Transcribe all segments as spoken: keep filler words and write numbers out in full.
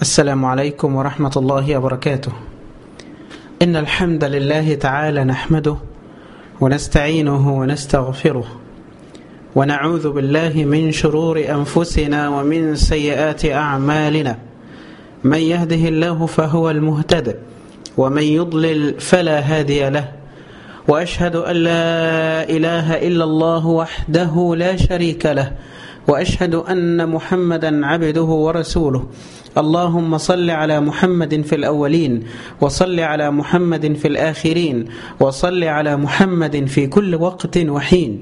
السلام عليكم ورحمة الله وبركاته. إن الحمد لله تعالى نحمده ونستعينه ونستغفره ونعوذ بالله من شرور أنفسنا ومن سيئات أعمالنا. من يهده الله فهو المهتد ومن يضلل فلا هادي له، وأشهد أن لا إله إلا الله وحده لا شريك له، وأشهد أن محمدا عبده ورسوله. اللهم صل على محمد في الأولين، وصل على محمد في الآخرين، وصل على محمد في كل وقت وحين.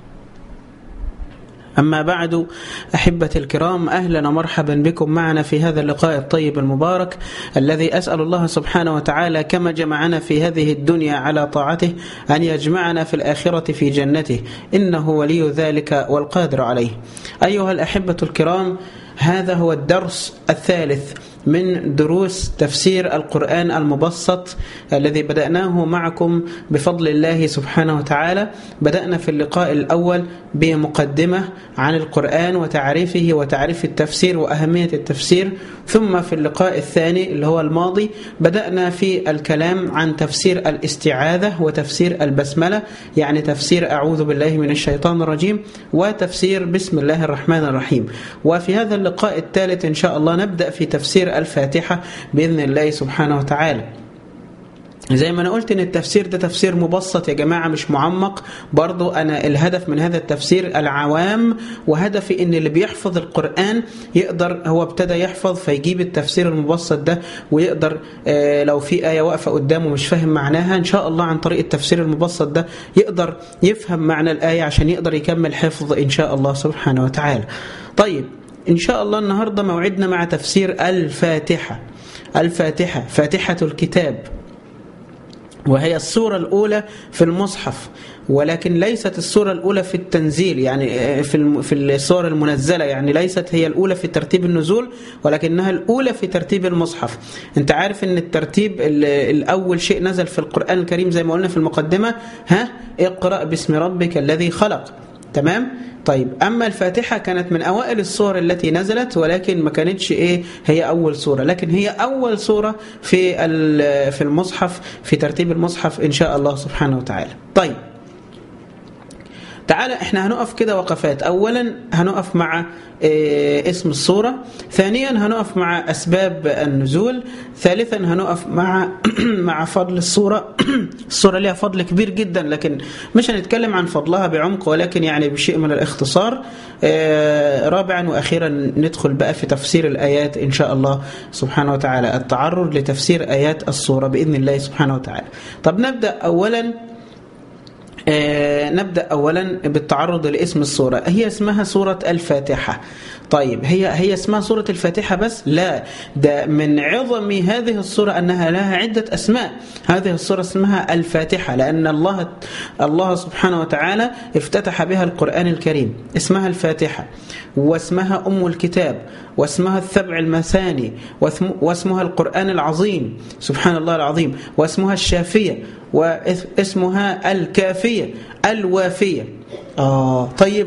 أما بعد، أحبة الكرام، أهلا ومرحبا بكم معنا في هذا اللقاء الطيب المبارك الذي أسأل الله سبحانه وتعالى كما جمعنا في هذه الدنيا على طاعته أن يجمعنا في الآخرة في جنته، إنه ولي ذلك والقادر عليه. أيها الأحبة الكرام، هذا هو الدرس الثالث من دروس تفسير القرآن المبسط الذي بدأناه معكم بفضل الله سبحانه وتعالى. بدأنا في اللقاء الأول بمقدمة عن القرآن وتعريفه وتعريف التفسير وأهمية التفسير، ثم في اللقاء الثاني اللي هو الماضي بدأنا في الكلام عن تفسير الاستعاذة وتفسير البسملة، يعني تفسير أعوذ بالله من الشيطان الرجيم وتفسير بسم الله الرحمن الرحيم. وفي هذا اللقاء الثالث إن شاء الله نبدأ في تفسير الفاتحة بإذن الله سبحانه وتعالى. زي ما أنا قلت إن التفسير ده تفسير مبسط يا جماعة، مش معمق. برضو أنا الهدف من هذا التفسير العوام، وهدفي إن اللي بيحفظ القرآن يقدر، هو ابتدى يحفظ فيجيب التفسير المبسط ده ويقدر آه لو في آية واقفة قدامه مش فاهم معناها، إن شاء الله عن طريق التفسير المبسط ده يقدر يفهم معنى الآية عشان يقدر يكمل حفظ إن شاء الله سبحانه وتعالى. طيب، إن شاء الله النهاردة موعدنا مع تفسير الفاتحة. الفاتحة فاتحة الكتاب، وهي السورة الأولى في المصحف، ولكن ليست السورة الأولى في التنزيل، يعني في في السور المنزلة، يعني ليست هي الأولى في ترتيب النزول، ولكنها الأولى في ترتيب المصحف. أنت عارف أن الترتيب الأول شيء نزل في القرآن الكريم زي ما قلنا في المقدمة، ها اقرأ باسم ربك الذي خلق. تمام؟ طيب، أما الفاتحة كانت من أوائل السور التي نزلت، ولكن ما كانتش إيه هي أول سورة، لكن هي أول سورة في في المصحف في ترتيب المصحف إن شاء الله سبحانه وتعالى. طيب، تعالى احنا هنقف كده وقفات. اولا هنقف مع اه اسم السورة، ثانيا هنقف مع اسباب النزول، ثالثا هنقف مع مع فضل السورة. السورة لها فضل كبير جدا، لكن مش هنتكلم عن فضلها بعمق، ولكن يعني بشيء من الاختصار. اه رابعا واخيرا ندخل بقى في تفسير الايات ان شاء الله سبحانه وتعالى، التعرض لتفسير ايات السورة باذن الله سبحانه وتعالى. طب نبدأ اولا آه نبدأ أولا بالتعرض لاسم السورة. هي اسمها سورة الفاتحة. طيب، هي هي اسمها سورة الفاتحة بس؟ لا، ده من عظم هذه السورة أنها لها عدة أسماء. هذه السورة اسمها الفاتحة لأن الله الله سبحانه وتعالى افتتح بها القرآن الكريم. اسمها الفاتحة، واسمها أم الكتاب، واسمها السبع المثاني، واسمها القرآن العظيم سبحان الله العظيم، واسمها الشافية، واسمها الكافية الوافية. آه طيب،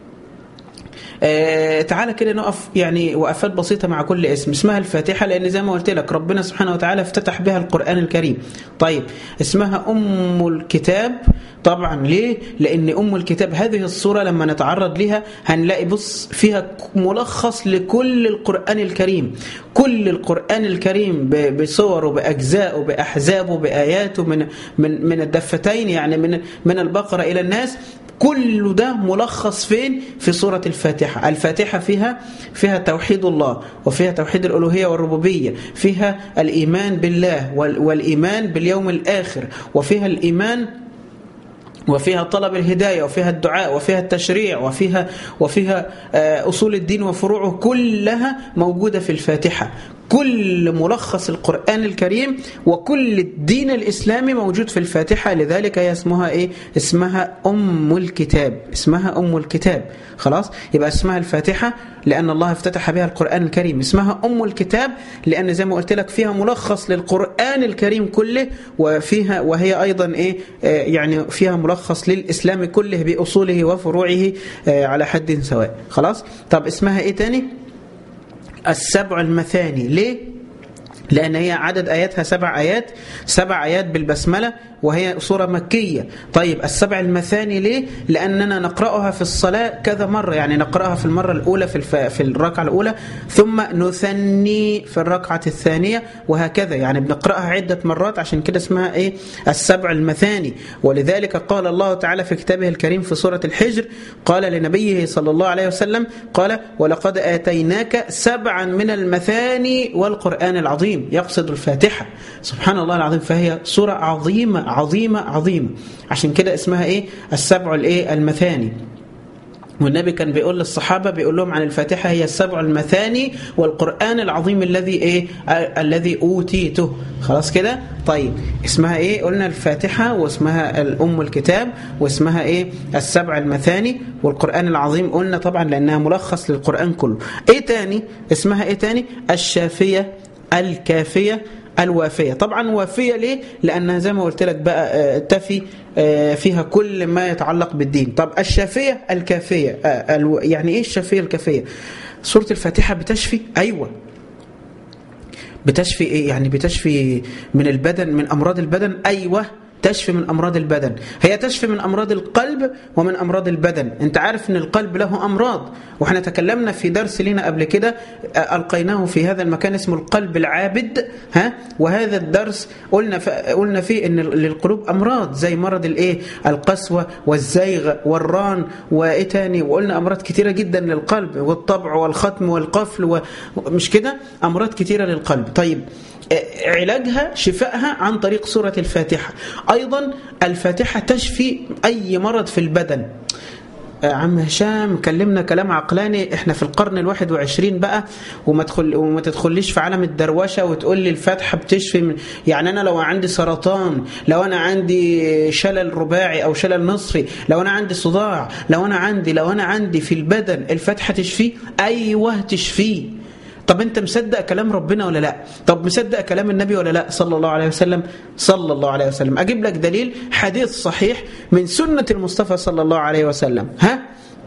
آه تعالى كده نقف يعني وقفات بسيطة مع كل اسم. اسمها الفاتحة لأن زي ما قلت لك ربنا سبحانه وتعالى افتتح بها القرآن الكريم. طيب، اسمها أم الكتاب طبعا. ليه؟ لأن أم الكتاب هذه السورة لما نتعرض لها هنلاقي بص فيها ملخص لكل القرآن الكريم. كل القرآن الكريم بصوره بأجزائه بأحزابه بآياته من من من الدفتين، يعني من من البقرة إلى الناس، كل ده ملخص فين؟ في سورة الفاتحة. الفاتحة فيها فيها توحيد الله، وفيها توحيد الألوهية والربوبية، فيها الإيمان بالله والإيمان باليوم الآخر، وفيها الإيمان، وفيها طلب الهداية، وفيها الدعاء، وفيها التشريع، وفيها وفيها أصول الدين وفروعه، كلها موجودة في الفاتحة. كل ملخص القرآن الكريم وكل الدين الإسلامي موجود في الفاتحة. لذلك هي اسمها إيه؟ اسمها أم الكتاب. اسمها أم الكتاب. خلاص، يبقى اسمها الفاتحة لأن الله افتتح بها القرآن الكريم. اسمها أم الكتاب لأن زي ما قلت لك فيها ملخص للقرآن الكريم كله، وفيها وهي أيضا إيه آه يعني فيها ملخص للإسلام كله بأصوله وفروعه آه على حد سواء. خلاص. طب اسمها إيه تاني؟ السبع المثاني. ليه؟ لأن هي عدد آياتها سبع آيات، سبع آيات بالبسملة، وهي سورة مكية. طيب السبع المثاني ليه؟ لأننا نقرأها في الصلاة كذا مرة، يعني نقرأها في المرة الأولى في, الف... في الركعة الأولى، ثم نثني في الركعة الثانية، وهكذا، يعني بنقرأها عدة مرات، عشان كده اسمها إيه؟ السبع المثاني. ولذلك قال الله تعالى في كتابه الكريم في سورة الحجر، قال لنبيه صلى الله عليه وسلم، قال ولقد آتيناك سبعا من المثاني والقرآن العظيم، يقصد الفاتحة. سبحان الله العظيم، فهي سورة عظيمة عظيمة عظيمة، عشان كده اسمها ايه؟ السبع الايه؟ المثاني. والنبي كان بيقول للصحابة، بيقول لهم عن الفاتحة هي السبع المثاني والقرآن العظيم الذي ايه؟ الذي أوتيته. خلاص كده؟ طيب اسمها ايه؟ قلنا الفاتحة، واسمها الأم الكتاب، واسمها ايه؟ السبع المثاني والقرآن العظيم. قلنا طبعا لأنها ملخص للقرآن كله. ايه تاني؟ اسمها ايه تاني؟ الشافية، الكافية، الوافية. طبعا وافية ليه؟ لأنها زي ما قلت لك بقى تفي فيها كل ما يتعلق بالدين. طب الشافية الكافية، يعني ايه الشافية الكافية؟ سورة الفاتحة بتشفي؟ أيوة بتشفي. ايه يعني بتشفي؟ من البدن، من أمراض البدن. أيوة تشفي من أمراض البدن. هي تشفي من أمراض القلب ومن أمراض البدن. أنت عارف أن القلب له أمراض، وإحنا تكلمنا في درس لنا قبل كده ألقيناه في هذا المكان اسمه القلب العابد. ها؟ وهذا الدرس قلنا قلنا فيه أن للقلوب أمراض، زي مرض الإيه؟ القسوة والزيغ والران وإيه تاني، وقلنا أمراض كتيرة جدا للقلب، والطبع والختم والقفل، ومش كده؟ أمراض كتيرة للقلب. طيب علاجها، شفائها عن طريق سورة الفاتحة. أيضا الفاتحة تشفي أي مرض في البدن. عم هشام كلمنا كلام عقلاني، احنا في القرن الواحد وعشرين بقى، وما تدخل وما تدخليش في عالم الدروشه وتقول لي الفاتحه بتشفي من، يعني انا لو عندي سرطان، لو انا عندي شلل رباعي او شلل نصفي، لو انا عندي صداع، لو انا عندي لو انا عندي في البدن، الفاتحه تشفيه؟ ايوه تشفيه. طب انت مصدق كلام ربنا ولا لا؟ طب مصدق كلام النبي ولا لا صلى الله عليه وسلم؟ صلى الله عليه وسلم. اجيب لك دليل، حديث صحيح من سنة المصطفى صلى الله عليه وسلم. ها؟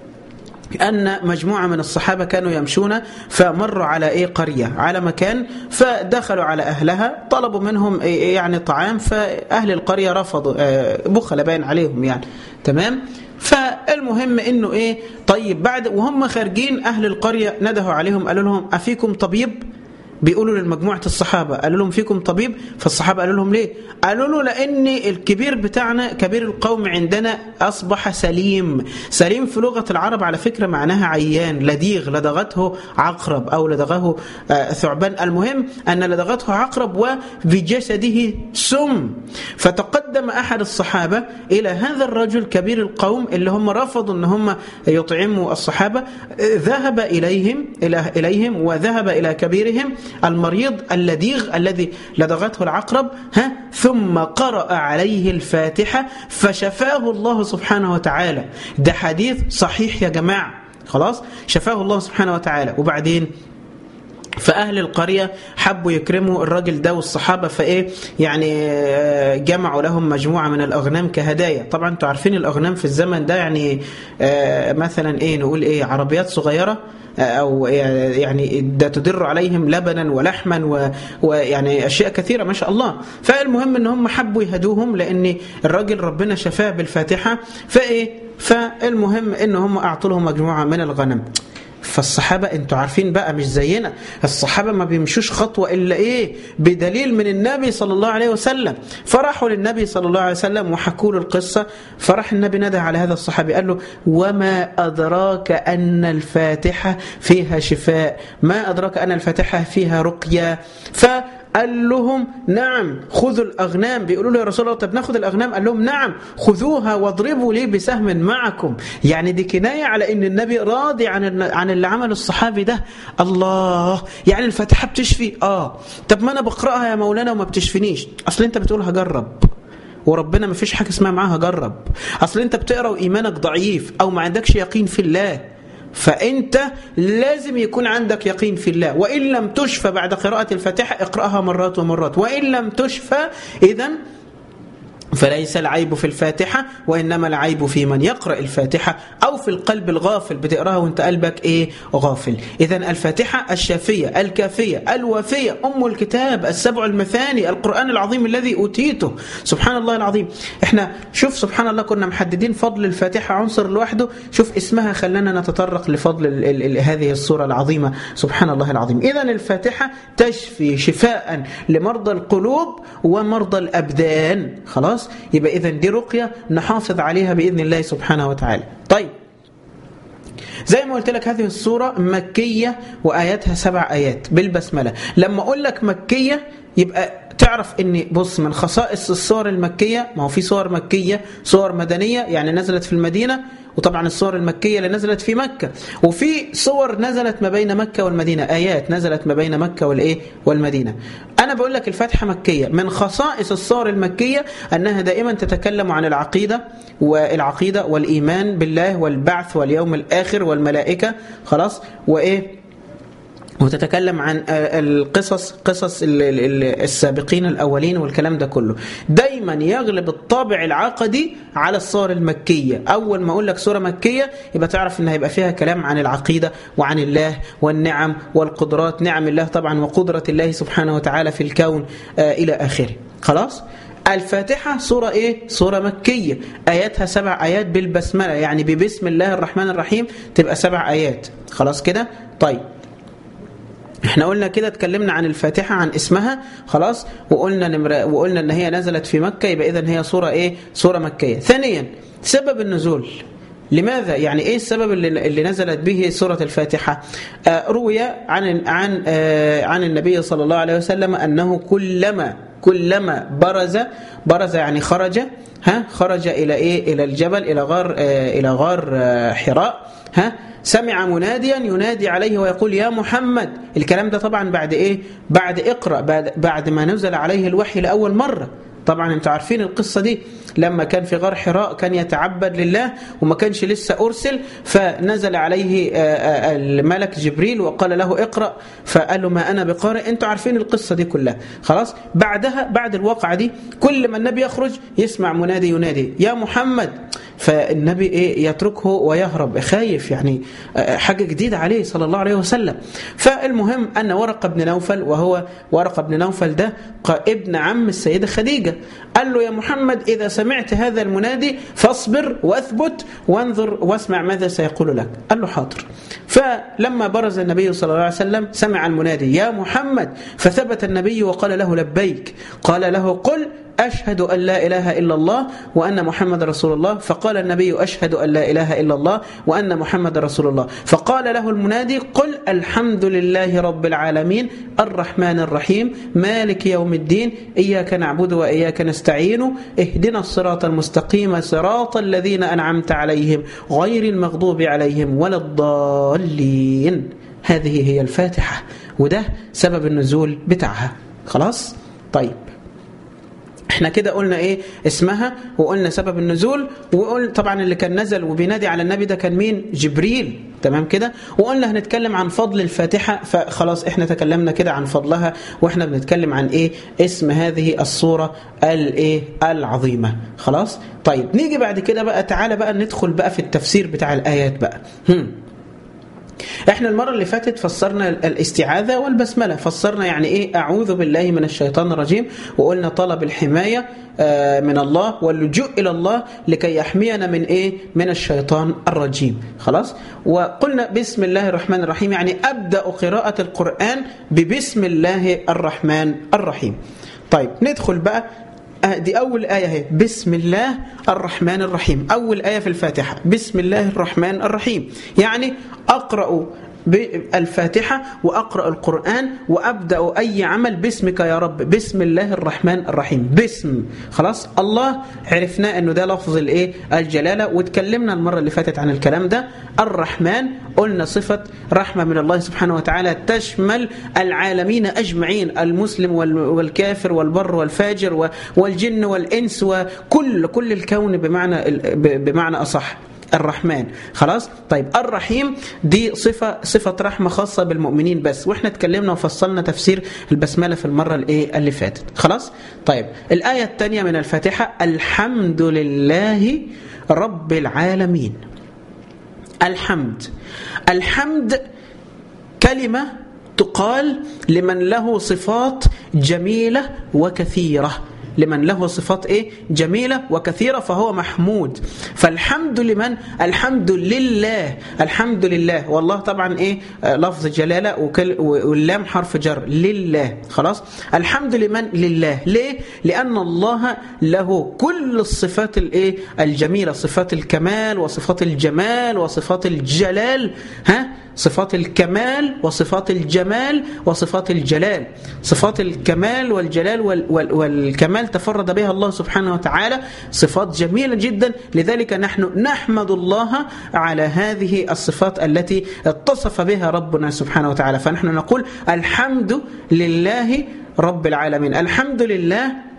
أن مجموعة من الصحابة كانوا يمشون، فمروا على إيه؟ قرية، على مكان، فدخلوا على أهلها، طلبوا منهم إيه؟ يعني طعام، فأهل القرية رفضوا، بخل باين عليهم يعني. تمام؟ فالمهم إنه إيه؟ طيب بعد وهم خارجين أهل القرية ندهوا عليهم، قالوا لهم أفيكم طبيب؟ بيقولوا للمجموعة الصحابة، قالوا لهم فيكم طبيب؟ فالصحابة قالوا لهم ليه؟ قالوا له لأن الكبير بتاعنا، كبير القوم عندنا أصبح سليم. سليم في لغة العرب على فكرة معناها عيان، لديغ، لدغته عقرب أو لدغه ثعبان، المهم أن لدغته عقرب وفي جسده سم. فتقدم أحد الصحابة إلى هذا الرجل كبير القوم اللي هم رفضوا أن هم يطعموا الصحابة، ذهب إليهم إلى إليهم وذهب إلى كبيرهم المريض اللديغ الذي لدغته العقرب، ها؟ ثم قرأ عليه الفاتحة فشفاه الله سبحانه وتعالى. ده حديث صحيح يا جماعة، خلاص شفاه الله سبحانه وتعالى. وبعدين فأهل القرية حبوا يكرموا الراجل ده والصحابة، فإيه يعني جمعوا لهم مجموعة من الأغنام كهدايا. طبعا انتوا عارفين الأغنام في الزمن ده يعني مثلا إيه نقول إيه، عربيات صغيرة أو يعني ده تدر عليهم لبنا ولحما ويعني أشياء كثيرة ما شاء الله. فالمهم إن هم حبوا يهدوهم لأن الراجل ربنا شفاه بالفاتحة، فإيه فالمهم إن هم أعطوا لهم مجموعة من الغنم. فالصحابة انتوا عارفين بقى مش زينا، الصحابة ما بيمشوش خطوة إلا إيه بدليل من النبي صلى الله عليه وسلم. فرحوا للنبي صلى الله عليه وسلم وحكوا له القصة، فرح النبي ندى على هذا الصحابي قال له وما أدراك أن الفاتحة فيها شفاء، ما أدراك أن الفاتحة فيها رقية. ف قال لهم نعم خذوا الأغنام. بيقولوا له يا رسول الله طب ناخذ الأغنام؟ قال لهم نعم خذوها واضربوا لي بسهم معكم. يعني دي كناية على ان النبي راضي عن عن اللي عمل الصحابي ده. الله، يعني الفاتحة بتشفي؟ اه. طب ما انا بقرأها يا مولانا وما بتشفينيش. اصل انت بتقول هجرب، وربنا ما فيش حاجة اسمها معاها جرب. اصل انت بتقرأ وإيمانك ضعيف او ما عندكش يقين في الله، فأنت لازم يكون عندك يقين في الله. وإن لم تشفى بعد قراءة الفاتحة اقرأها مرات ومرات، وإن لم تشفى إذن فليس العيب في الفاتحة وإنما العيب في من يقرأ الفاتحة أو في القلب الغافل، بتقراها وانت قلبك إيه غافل. إذن الفاتحة الشافية الكافية الوافية أم الكتاب، السبع المثاني، القرآن العظيم الذي أوتيته. سبحان الله العظيم. احنا شوف سبحان الله كنا محددين فضل الفاتحة عنصر لوحده، شوف اسمها خلنا نتطرق لفضل ال ال ال هذه السورة العظيمة. سبحان الله العظيم. إذن الفاتحة تشفي شفاء لمرضى القلوب ومرضى الأبدان. خلاص، يبقى إذن دي رقية نحافظ عليها بإذن الله سبحانه وتعالى. طيب، زي ما قلت لك هذه السورة مكية وآياتها سبع آيات بالبسملة. لما أقول لك مكية يبقى تعرف ان بص من خصائص السور المكية، ما هو في سور مكية صور مدنية يعني نزلت في المدينة، وطبعا السور المكية اللي نزلت في مكة، وفي صور نزلت ما بين مكة والمدينة، آيات نزلت ما بين مكة والإيه والمدينة. أنا بقول لك الفاتحة مكية. من خصائص السور المكية أنها دائما تتكلم عن العقيدة والعقيدة والإيمان بالله والبعث واليوم الآخر والملائكة. خلاص، وإيه، وتتكلم عن القصص قصص السابقين الأولين والكلام ده كله. دايما يغلب الطابع العقدي على السور المكية. أول ما أقول لك سورة مكية يبقى تعرف أنها يبقى فيها كلام عن العقيدة وعن الله والنعم والقدرات، نعم الله طبعا وقدرة الله سبحانه وتعالى في الكون آه إلى آخره. خلاص، الفاتحة سورة إيه؟ سورة مكية، آياتها سبع آيات بالبسملة، يعني ببسم الله الرحمن الرحيم تبقى سبع آيات. خلاص كده. طيب، احنا قلنا كده اتكلمنا عن الفاتحة عن اسمها. خلاص، وقلنا نمر... وقلنا ان هي نزلت في مكة، يبقى اذن هي سورة ايه؟ سورة مكية. ثانيا، سبب النزول. لماذا؟ يعني ايه السبب اللي, اللي نزلت به سورة الفاتحة؟ آه روي عن عن آه عن النبي صلى الله عليه وسلم انه كلما كلما برز برز يعني خرج ها خرج الى ايه؟ الى الجبل، الى غار آه الى غار آه حراء، ها سمع مناديا ينادي عليه ويقول يا محمد. الكلام ده طبعا بعد ايه؟ بعد اقرأ، بعد, بعد ما نزل عليه الوحي لأول مرة. طبعا انتوا عارفين القصة دي، لما كان في غار حراء كان يتعبد لله وما كانش لسه أرسل، فنزل عليه الملك جبريل وقال له اقرأ، فقال له ما أنا بقارئ. انتوا عارفين القصة دي كلها. خلاص، بعدها بعد الواقعة دي كل ما النبي يخرج يسمع منادي ينادي يا محمد، فالنبي إيه يتركه ويهرب خايف، يعني حاجة جديدة عليه صلى الله عليه وسلم. فالمهم أن ورقة بن نوفل، وهو ورقة بن نوفل ده ابن عم السيدة خديجة، قال له يا محمد إذا سمعت هذا المنادي فاصبر واثبت وانظر واسمع ماذا سيقول لك. قال له حاضر. فلما برز النبي صلى الله عليه وسلم سمع المنادي يا محمد، فثبت النبي وقال له لبيك. قال له قل أشهد أن لا إله إلا الله وأن محمد رسول الله. فقال النبي أشهد أن لا إله إلا الله وأن محمد رسول الله. فقال له المنادي قل الحمد لله رب العالمين الرحمن الرحيم مالك يوم الدين إياك نعبد وإياك نستعين اهدنا الصراط المستقيم صراط الذين أنعمت عليهم غير المغضوب عليهم ولا الضالين. هذه هي الفاتحة، وده سبب النزول بتاعها. خلاص. طيب، احنا كده قلنا ايه اسمها، وقلنا سبب النزول، وقلنا طبعا اللي كان نزل وبينادي على النبي ده كان مين؟ جبريل. تمام كده. وقلنا هنتكلم عن فضل الفاتحة، فخلاص احنا تكلمنا كده عن فضلها، واحنا بنتكلم عن ايه اسم هذه السورة الايه العظيمة. خلاص. طيب، نيجي بعد كده بقى، تعالى بقى ندخل بقى في التفسير بتاع الآيات بقى. هم. احنا المرة اللي فاتت فسرنا الاستعاذة والبسملة، فسرنا يعني ايه اعوذ بالله من الشيطان الرجيم، وقلنا طلب الحماية من الله واللجوء الى الله لكي يحمينا من ايه من الشيطان الرجيم. خلاص. وقلنا بسم الله الرحمن الرحيم، يعني ابدأ قراءة القرآن ببسم الله الرحمن الرحيم. طيب، ندخل بقى، دي أول آية هي بسم الله الرحمن الرحيم، أول آية في الفاتحة بسم الله الرحمن الرحيم، يعني أقرأ بالفاتحة وأقرأ القرآن وأبدأ أي عمل باسمك يا رب، بسم الله الرحمن الرحيم. باسم، خلاص. الله عرفنا أنه ده لفظ الإيه الجلالة، وتكلمنا المرة اللي فاتت عن الكلام ده. الرحمن قلنا صفة رحمة من الله سبحانه وتعالى تشمل العالمين أجمعين، المسلم والكافر والبر والفاجر والجن والإنس وكل كل الكون بمعنى بمعنى أصح. الرحمن. خلاص. طيب الرحيم دي صفة صفة رحمة خاصة بالمؤمنين بس، واحنا اتكلمنا وفصلنا تفسير البسملة في المرة الايه اللي فاتت. خلاص. طيب الآية الثانية من الفاتحة: الحمد لله رب العالمين. الحمد الحمد كلمة تقال لمن له صفات جميلة وكثيرة، لمن له صفات ايه جميلة وكثيرة فهو محمود. فالحمد لمن؟ الحمد لله. الحمد لله، والله طبعا ايه لفظ جلالة واللام حرف جر، لله. خلاص. الحمد لمن؟ لله. ليه؟ لأن الله له كل الصفات الايه الجميلة، صفات الكمال وصفات الجمال وصفات الجلال. ها صفات الكمال وصفات الجمال وصفات الجلال. صفات الكمال والجلال والكمال تفرد بها الله سبحانه وتعالى، صفات جميلة جدا. لذلك نحن نحمد الله على هذه الصفات التي اتصف بها ربنا سبحانه وتعالى. فنحن نقول الحمد لله رب العالمين. الحمد لله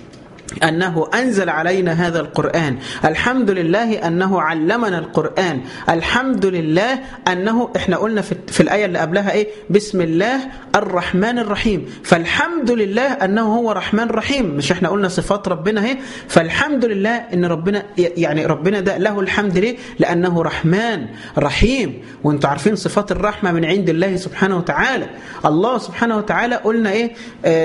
أنه أنزل علينا هذا القرآن، الحمد لله أنه علمنا القرآن، الحمد لله أنه إحنا قلنا في, في الآية اللي قبلها إيه بسم الله الرحمن الرحيم. فالحمد لله أنه هو رحمن رحيم، مش إحنا قلنا صفات ربنا هي. فالحمد لله أن ربنا يعني ربنا ده له الحمد ليه لأنه رحمن رحيم. وانتم عارفين صفات الرحمة من عند الله سبحانه وتعالى. الله سبحانه وتعالى قلنا إيه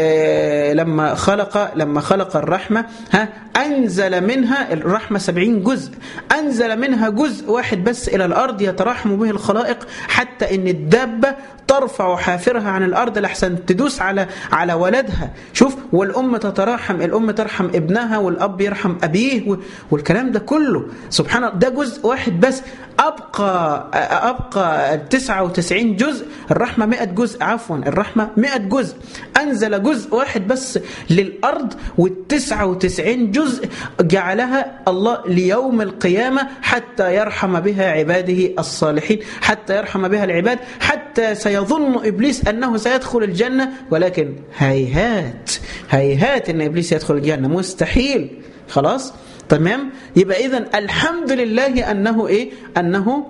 آه لما خلق لما خلق الرحمة ها أنزل منها الرحمة سبعين جزء، أنزل منها جزء واحد بس إلى الأرض يترحم به الخلائق، حتى إن الدابة ترفع حافرها عن الأرض لحسن تدوس على على ولدها. شوف، والأم تتراحم، الأم ترحم ابنها والأب يرحم أبيه والكلام ده كله. سبحان الله، ده جزء واحد بس. أبقى أبقى تسعة وتسعين جزء، الرحمة مئة جزء، عفوا الرحمة مئة جزء. أنزل جزء واحد بس للأرض، والتسعة وتسعين جزء جعلها الله ليوم القيامة حتى يرحم بها عباده الصالحين، حتى يرحم بها العباد، حتى سيظن إبليس أنه سيدخل الجنة، ولكن هيهات هيهات أن إبليس يدخل الجنة، مستحيل. خلاص تمام. يبقى إذن الحمد لله أنه إيه أنه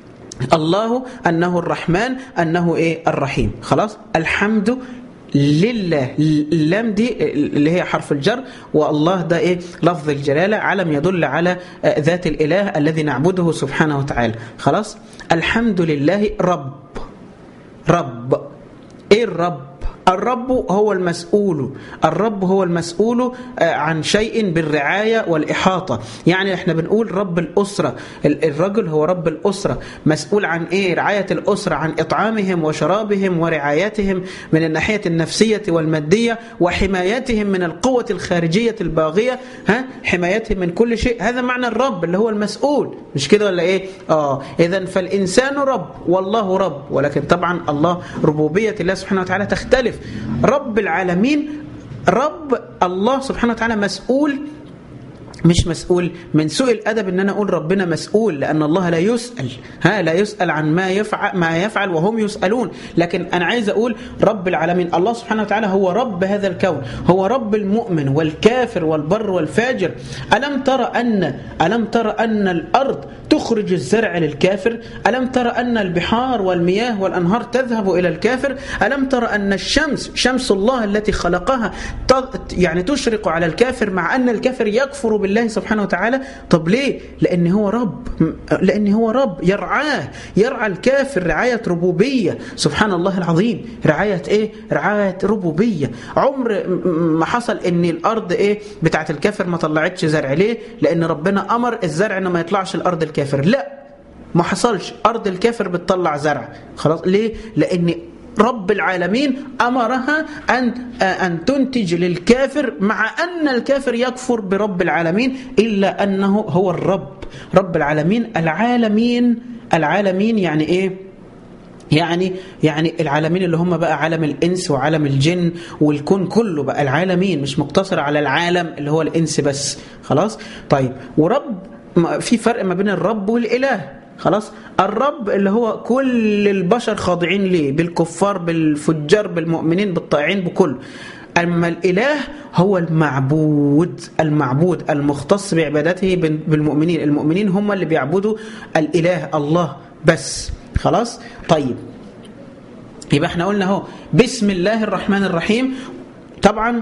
الله، أنه الرحمن، أنه إيه الرحيم. خلاص. الحمد لله، اللام دي اللي هي حرف الجر، والله ده إيه لفظ الجلالة، علم يدل على ذات الإله الذي نعبده سبحانه وتعالى. خلاص. الحمد لله رب. رب إيه الرب؟ الرب هو المسؤول، الرب هو المسؤول عن شيء بالرعاية والإحاطة. يعني احنا بنقول رب الأسرة، الرجل هو رب الأسرة، مسؤول عن ايه؟ رعاية الأسرة، عن إطعامهم وشرابهم ورعايتهم من الناحية النفسية والمادية، وحمايتهم من القوة الخارجية الباغية، ها حمايتهم من كل شيء. هذا معنى الرب اللي هو المسؤول، مش كده ولا ايه؟ اه إذن فالإنسان رب والله رب، ولكن طبعا الله ربوبية الله سبحانه وتعالى تختلف. رب العالمين، رب الله سبحانه وتعالى مسؤول، مش مسؤول من سوء الأدب ان انا اقول ربنا مسؤول، لان الله لا يسأل، ها لا يسأل عن ما يفعل ما يفعل وهم يسألون. لكن انا عايز اقول رب العالمين، الله سبحانه وتعالى هو رب هذا الكون، هو رب المؤمن والكافر والبر والفاجر. ألم ترى أن ألم ترى أن الأرض تخرج الزرع للكافر؟ ألم ترى أن البحار والمياه والأنهار تذهب إلى الكافر؟ ألم ترى أن الشمس، شمس الله التي خلقها، يعني تشرق على الكافر، مع أن الكافر يكفر بالله سبحانه وتعالى؟ طب ليه؟ لأن هو رب، لأن هو رب يرعاه، يرعى الكافر رعاية ربوبية. سبحان الله العظيم، رعاية إيه؟ رعاية ربوبية. عمر ما حصل إن الأرض إيه بتاعت الكافر ما طلعتش زرع. ليه؟ لأن ربنا أمر الزرع إنه ما يطلعش الأرض الكافر. لا، ما حصلش، أرض الكافر بتطلع زرع. خلاص. ليه؟ لأن رب العالمين أمرها أن أن تنتج للكافر، مع أن الكافر يكفر برب العالمين، إلا أنه هو الرب، رب العالمين. العالمين العالمين يعني إيه؟ يعني يعني العالمين اللي هم بقى عالم الإنس وعالم الجن والكون كله بقى العالمين، مش مقتصر على العالم اللي هو الإنس بس. خلاص. طيب، ورب في فرق ما بين الرب والإله. خلاص. الرب اللي هو كل البشر خاضعين ليه، بالكفار بالفجار بالمؤمنين بالطائعين بكل. أما الإله هو المعبود، المعبود المختص بعبادته بالمؤمنين. المؤمنين هم اللي بيعبدوا الإله الله بس. خلاص؟ طيب، يبقى احنا قلنا اهو بسم الله الرحمن الرحيم. طبعا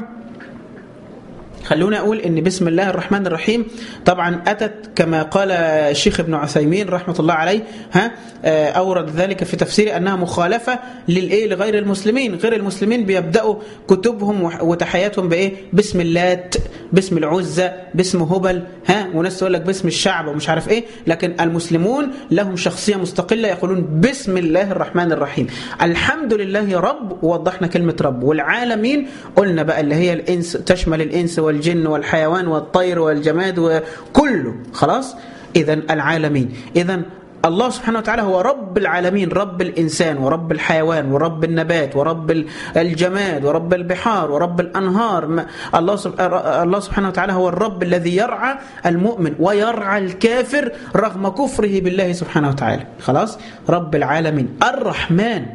خلونا أقول إن بسم الله الرحمن الرحيم طبعا أتت كما قال الشيخ ابن عثيمين رحمة الله عليه، ها أورد ذلك في تفسيره أنها مخالفة للإيه لغير المسلمين. غير المسلمين بيبدأوا كتبهم وتحياتهم بإيه؟ بسم اللات، بسم العزة، بسم هبل، ها وناس تقول لك بسم الشعب ومش عارف إيه. لكن المسلمون لهم شخصية مستقلة يقولون بسم الله الرحمن الرحيم. الحمد لله رب، ووضحنا كلمة رب. والعالمين قلنا بقى اللي هي الإنس، تشمل الإنس والجن والحيوان والطير والجماد وكله. خلاص؟ إذن العالمين. إذن الله سبحانه وتعالى هو رب العالمين، رب الإنسان ورب الحيوان ورب النبات ورب الجماد ورب البحار ورب الأنهار. الله سبحانه وتعالى هو الرب الذي يرعى المؤمن ويرعى الكافر رغم كفره بالله سبحانه وتعالى. خلاص؟ رب العالمين. الرحمن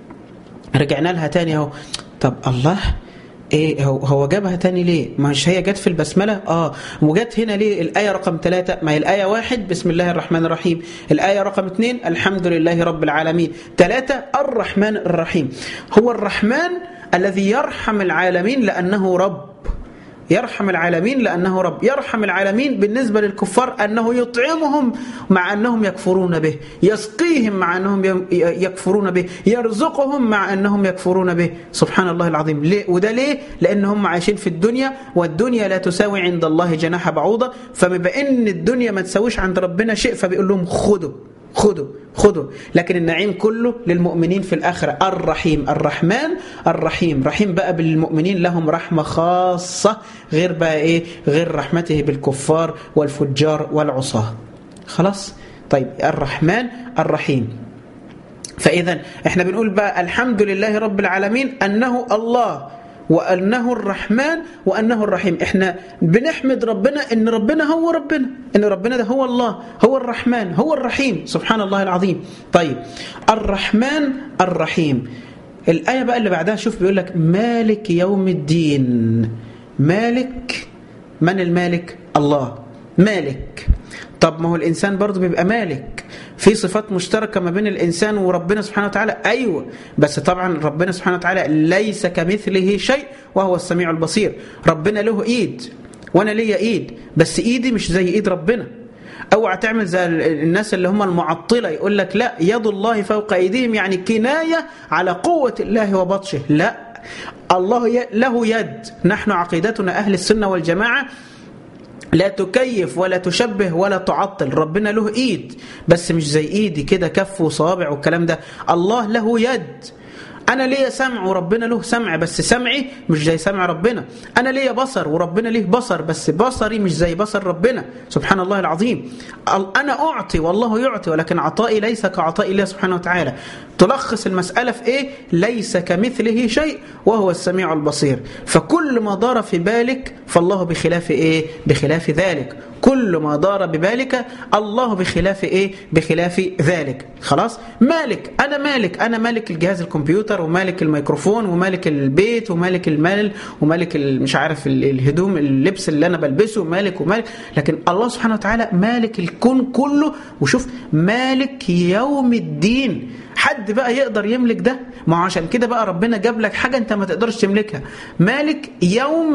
رجعنا لها تاني اهو. طب الله ايه هو هو جابها تاني ليه؟ مش هي جت في البسمله؟ اه وجت هنا ليه الايه رقم ثلاثة؟ ما هي الايه واحد بسم الله الرحمن الرحيم، الايه رقم اثنين الحمد لله رب العالمين، ثلاثة الرحمن الرحيم. هو الرحمن الذي يرحم العالمين لانه رب، يرحم العالمين لأنه رب. يرحم العالمين بالنسبة للكفار أنه يطعمهم مع أنهم يكفرون به، يسقيهم مع أنهم يكفرون به، يرزقهم مع أنهم يكفرون به. سبحان الله العظيم. ليه؟ وده ليه؟ لأنهم عايشين في الدنيا، والدنيا لا تساوي عند الله جناح بعوضة. فبما أن الدنيا ما تساويش عند ربنا شيء فبيقول لهم خذوا خذوا خذوا. لكن النعيم كله للمؤمنين في الآخرة. الرحيم، الرحمن الرحيم. رحيم بقى بالمؤمنين، لهم رحمة خاصة غير بقى إيه؟ غير رحمته بالكفار والفجار والعصاة. خلاص؟ طيب، الرحمن الرحيم. فإذا احنا بنقول بقى الحمد لله رب العالمين أنه الله وأنه الرحمن وأنه الرحيم. احنا بنحمد ربنا ان ربنا هو ربنا، ان ربنا ده هو الله، هو الرحمن، هو الرحيم. سبحان الله العظيم. طيب، الرحمن الرحيم. الآية بقى اللي بعدها شوف بيقول لك مالك يوم الدين. مالك، من المالك؟ الله مالك. طب ما هو الإنسان برضو بيبقى مالك، في صفات مشتركة ما بين الإنسان وربنا سبحانه وتعالى. أيوة، بس طبعا ربنا سبحانه وتعالى ليس كمثله شيء وهو السميع البصير. ربنا له إيد وأنا ليا إيد، بس إيدي مش زي إيد ربنا. اوعى تعمل زي الناس اللي هم المعطلة يقول لك لا يد الله فوق أيديهم، يعني كناية على قوة الله وبطشه. لا، الله له يد. نحن عقيدتنا أهل السنة والجماعة لا تكيف ولا تشبه ولا تعطل. ربنا له ايد بس مش زي ايدي كده كف وصابع والكلام ده. الله له يد. انا ليا سمع وربنا له سمع، بس سمعي مش زي سمع ربنا. انا ليا بصر وربنا ليه بصر، بس بصري مش زي بصر ربنا. سبحان الله العظيم. انا اعطي والله يعطي، ولكن عطائي ليس كعطاء الله سبحانه وتعالى. تلخص المسألة في ايه؟ ليس كمثله شيء وهو السميع البصير. فكل ما دار في بالك فالله بخلاف ايه؟ بخلاف ذلك. كل ما دار ببالك الله بخلاف ايه؟ بخلاف ذلك. خلاص؟ مالك، انا مالك، انا مالك الجهاز الكمبيوتر ومالك الميكروفون ومالك البيت ومالك المال ومالك مش عارف الهدوم اللبس اللي انا بلبسه، مالك ومالك. لكن الله سبحانه وتعالى مالك الكون كله. وشوف مالك يوم الدين. حد بقى يقدر يملك ده؟ ما عشان كده بقى ربنا جاب لك حاجة انت ما تقدرش تملكها. مالك يوم،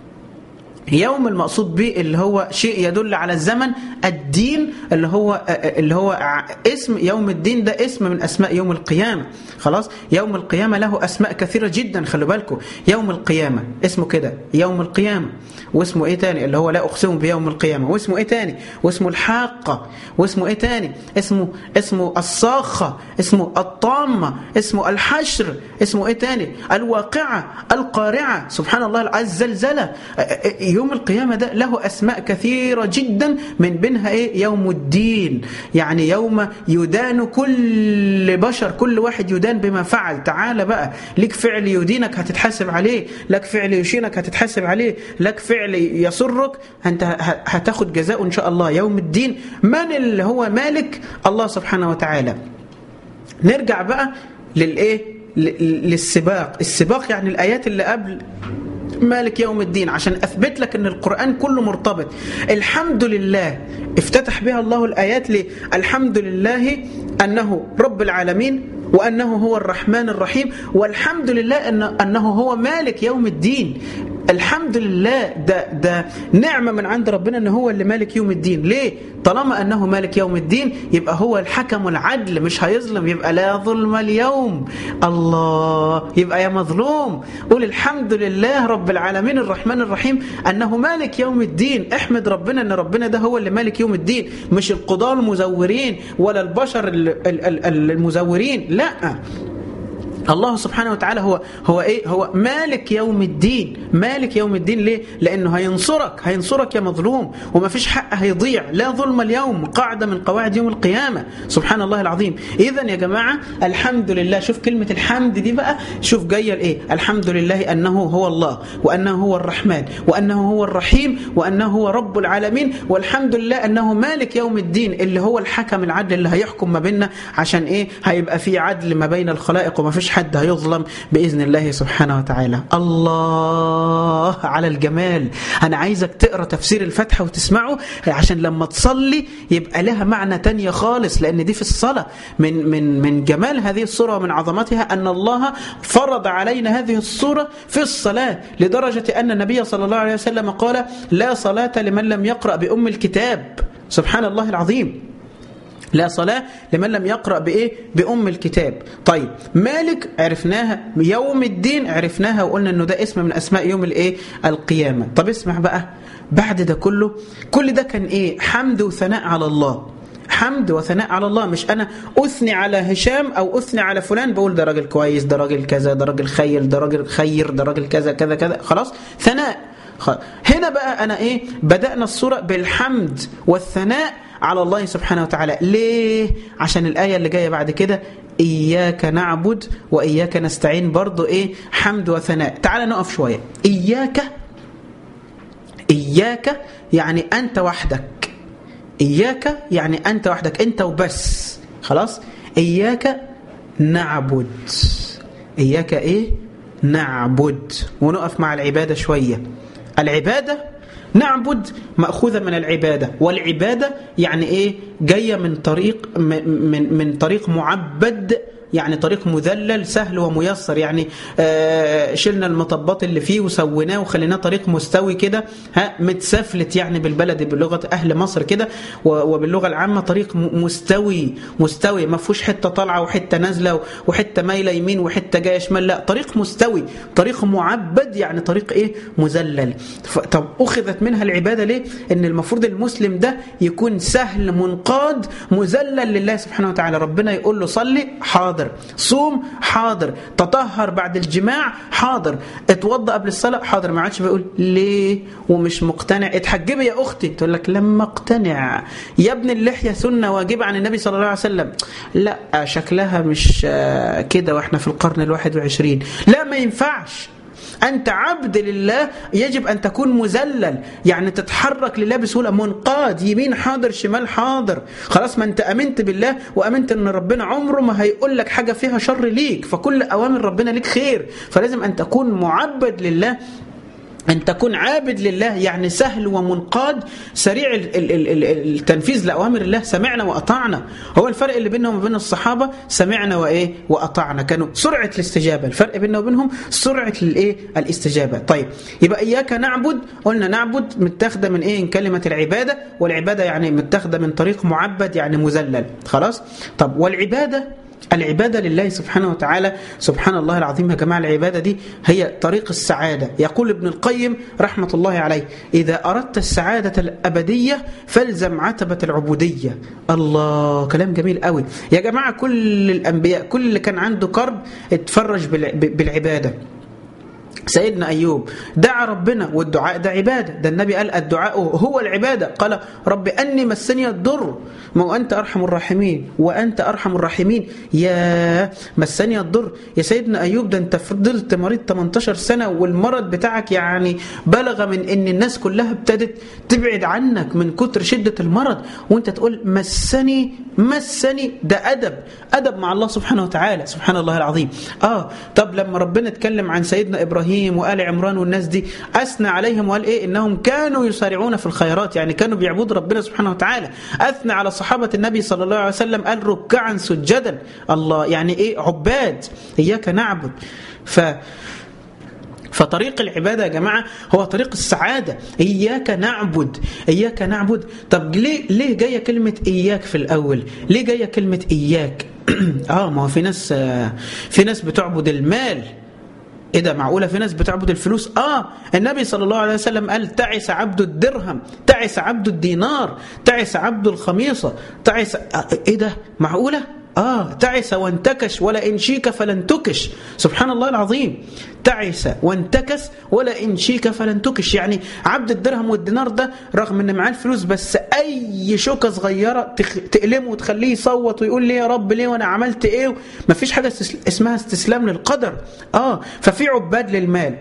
يوم المقصود به اللي هو شيء يدل على الزمن. الدين اللي هو اللي هو اسم يوم الدين، ده اسم من اسماء يوم القيامة. خلاص؟ يوم القيامة له اسماء كثيرة جدا، خلوا بالكم. يوم القيامة اسمه كده يوم القيامة، واسمه ايه تاني اللي هو لا اقسم بيوم القيامة، واسمه ايه تاني؟ واسمه الحاقة، واسمه ايه تاني؟ اسمه اسمه الصاخة، اسمه الطامة، اسمه الحشر، اسمه ايه تاني؟ الواقعة، القارعة. سبحان الله. الزلزلة. يوم القيامة ده له أسماء كثيرة جدا، من بينها إيه؟ يوم الدين، يعني يوم يدان كل بشر، كل واحد يدان بما فعل. تعال بقى، لك فعل يدينك هتتحاسب عليه، لك فعل يشينك هتتحاسب عليه، لك فعل يسرك أنت هتاخد جزاء إن شاء الله يوم الدين. من اللي هو مالك؟ الله سبحانه وتعالى. نرجع بقى للإيه؟ للسباق. السباق يعني الآيات اللي قبل مالك يوم الدين، عشان أثبت لك أن القرآن كله مرتبط. الحمد لله افتتح بها الله الآيات ليه؟ الحمد لله أنه رب العالمين، وأنه هو الرحمن الرحيم، والحمد لله أنه هو مالك يوم الدين. الحمد لله ده, ده نعمة من عند ربنا أنه هو اللي مالك يوم الدين. ليه؟ طالما أنه مالك يوم الدين يبقى هو الحكم العدل، مش هيظلم، يبقى لا ظلم اليوم. الله، يبقى يا مظلوم قول الحمد لله رب العالمين الرحمن الرحيم أنه مالك يوم الدين. احمد ربنا أن ربنا ده هو اللي مالك يوم الدين، مش القضاة المزورين ولا البشر المزورين. لا، الله سبحانه وتعالى هو هو ايه؟ هو مالك يوم الدين. مالك يوم الدين ليه؟ لانه هينصرك، هينصرك يا مظلوم، وما فيش حق هيضيع. لا ظلم اليوم، قاعده من قواعد يوم القيامه. سبحان الله العظيم. اذا يا جماعه الحمد لله، شوف كلمه الحمد دي بقى، شوف جايه لايه؟ الحمد لله انه هو الله، وانه هو الرحمن، وانه هو الرحيم، وانه هو رب العالمين، والحمد لله انه مالك يوم الدين، اللي هو الحكم العدل اللي هيحكم ما بيننا. عشان ايه؟ هيبقى في عدل ما بين الخلائق، وما فيش حد هيظلم بإذن الله سبحانه وتعالى. الله على الجمال. أنا عايزك تقرأ تفسير الفاتحة وتسمعه، عشان لما تصلي يبقى لها معنى تانية خالص، لأن دي في الصلاة. من من من جمال هذه الصورة ومن عظمتها أن الله فرض علينا هذه الصورة في الصلاة، لدرجة أن النبي صلى الله عليه وسلم قال: لا صلاة لمن لم يقرأ بأم الكتاب. سبحان الله العظيم. لا صلاة لمن لم يقرأ بإيه؟ بأم الكتاب. طيب، مالك عرفناها، يوم الدين عرفناها، وقلنا أنه ده اسم من أسماء يوم الإيه؟ القيامة. طب اسمع بقى، بعد ده كله، كل ده كان إيه؟ حمد وثناء على الله. حمد وثناء على الله، مش أنا أثني على هشام أو أثني على فلان بقول ده راجل كويس، ده راجل كذا، ده راجل خير، ده راجل خير، ده راجل كذا كذا كذا. خلاص، ثناء. هنا بقى أنا إيه؟ بدأنا الصورة بالحمد والثناء على الله سبحانه وتعالى. ليه؟ عشان الآية اللي جاية بعد كده: إياك نعبد وإياك نستعين، برضو إيه؟ حمد وثناء. تعال نقف شوية. إياك، إياك يعني أنت وحدك. إياك يعني أنت وحدك، أنت وبس. خلاص. إياك نعبد، إياك إيه؟ نعبد. ونقف مع العبادة شوية. العبادة نعبد مأخوذة من العبادة، والعبادة يعني إيه؟ جاية من طريق من من طريق معبد، يعني طريق مذلل سهل وميسر. يعني آه شلنا المطبات اللي فيه وسويناه وخليناه طريق مستوي كده، ها، متسفلت يعني بالبلد بلغة أهل مصر كده، وباللغة العامة طريق مستوي مستوي، ما فيهوش حتة طالعة وحتة نازلة وحتة مايلة يمين وحتة جاية شمال، لا، طريق مستوي، طريق معبد، يعني طريق إيه؟ مذلل. طب أخذت منها العبادة ليه؟ إن المفروض المسلم ده يكون سهل منقاد مذلل لله سبحانه وتعالى. ربنا يقول له صلي، حاضر. صوم، حاضر. تطهر بعد الجماع، حاضر. اتوضأ قبل الصلاة، حاضر. ما عادش بيقول ليه ومش مقتنع. اتحجبي يا أختي، تقول لك لما اقتنع. يا ابن اللحية سنة واجبة عن النبي صلى الله عليه وسلم، لا شكلها مش كده واحنا في القرن الواحد وعشرين. لا، ما ينفعش. أنت عبد لله، يجب أن تكون مذلل، يعني تتحرك لله بسهولة، منقاد، يمين حاضر شمال حاضر. خلاص، ما أنت أمنت بالله وأمنت أن ربنا عمره ما هيقول لك حاجة فيها شر ليك، فكل أوامر ربنا ليك خير. فلازم أن تكون معبد لله، أن تكون عابد لله، يعني سهل ومنقاد، سريع التنفيذ لأوامر الله. سمعنا وأطعنا. هو الفرق اللي بينهم وبين الصحابة، سمعنا وإيه؟ وأطعنا. كانوا سرعة الاستجابة. الفرق بيننا وبينهم سرعة الإيه؟ الاستجابة. طيب، يبقى إياك نعبد، قلنا نعبد متاخدة من إيه؟ من كلمة العبادة، والعبادة يعني متاخدة من طريق معبد، يعني مذلل. خلاص. طب والعبادة، العبادة لله سبحانه وتعالى، سبحان الله العظيم يا جماعة، العبادة دي هي طريق السعادة. يقول ابن القيم رحمة الله عليه: إذا أردت السعادة الأبدية فالزم عتبة العبودية. الله، كلام جميل قوي يا جماعة. كل الأنبياء، كل اللي كان عنده كرب اتفرج بالعبادة. سيدنا أيوب دعا ربنا، والدعاء ده عبادة. ده النبي قال الدعاء هو العبادة. قال رب أني مسني الضر، ما هو أنت أرحم الراحمين، وأنت أرحم الراحمين. يا مسني الضر يا سيدنا أيوب، ده أنت فضلت مريض ثمانية عشر سنة، والمرض بتاعك يعني بلغ من أن الناس كلها ابتدت تبعد عنك من كتر شدة المرض، وأنت تقول مسني مسني. ده أدب، أدب مع الله سبحانه وتعالى. سبحان الله العظيم. آه طب لما ربنا اتكلم عن سيدنا إبراهيم إبراهيم وآل عمران والناس دي أثنى عليهم وقال إيه إنهم كانوا يسارعون في الخيرات، يعني كانوا بيعبدوا ربنا سبحانه وتعالى. أثنى على صحابة النبي صلى الله عليه وسلم قال ركعا سجدا، الله يعني إيه عباد، إياك نعبد. ف فطريق العبادة يا جماعة هو طريق السعادة، إياك نعبد إياك نعبد. طب ليه ليه جاية كلمة إياك في الأول؟ ليه جاية كلمة إياك؟ آه ما هو في ناس في ناس بتعبد المال. إيه ده معقولة في ناس بتعبد الفلوس؟ آه النبي صلى الله عليه وسلم قال تعس عبد الدرهم، تعس عبد الدينار، تعس عبد الخميصة، تعس. آه إيه ده معقولة؟ آه تعس وانتكش ولا إن شيك فلن تكش. سبحان الله العظيم، تعس وانتكس ولا إن شيك فلن تكش. يعني عبد الدرهم والدينار ده رغم إن معاه الفلوس بس أي شوكة صغيرة تقلمه وتخليه يصوت ويقول لي يا رب ليه وأنا عملت إيه. مفيش حاجة اسمها استسلام للقدر. آه ففي عباد للمال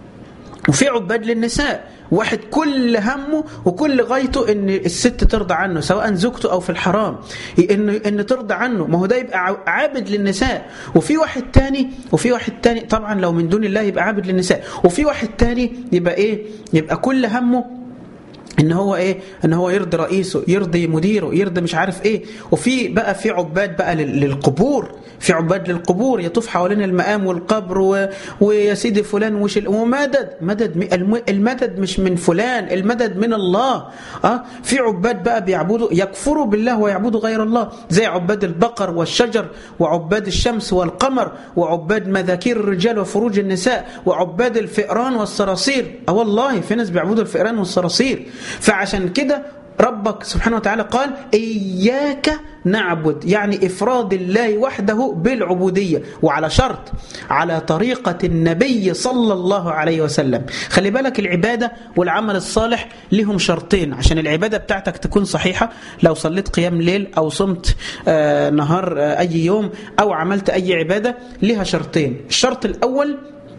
وفي عباد للنساء. واحد كل همه وكل غايته ان الست ترضى عنه سواء زوجته او في الحرام، ان ان ترضى عنه، ما هو ده يبقى عابد للنساء. وفي واحد تاني وفي واحد تاني طبعا لو من دون الله يبقى عابد للنساء. وفي واحد تاني يبقى ايه؟ يبقى كل همه ان هو ايه؟ ان هو يرضي رئيسه، يرضي مديره، يرضي مش عارف ايه. وفي بقى في عباد بقى للقبور، في عباد للقبور يطوف حوالين المقام والقبر و... ويا سيدي فلان وشل ومدد مدد المدد مش من فلان، المدد من الله. اه في عباد بقى بيعبدوا يكفروا بالله ويعبدوا غير الله، زي عباد البقر والشجر وعباد الشمس والقمر وعباد مذاكير الرجال وفروج النساء وعباد الفئران والصراصير. اه والله في ناس بيعبدوا الفئران والصراصير. فعشان كده ربك سبحانه وتعالى قال إياك نعبد، يعني إفراد الله وحده بالعبودية، وعلى شرط على طريقة النبي صلى الله عليه وسلم. خلي بالك العبادة والعمل الصالح لهم شرطين عشان العبادة بتاعتك تكون صحيحة. لو صليت قيام ليل أو صمت آه نهار آه أي يوم أو عملت أي عبادة لها شرطين. الشرط الأول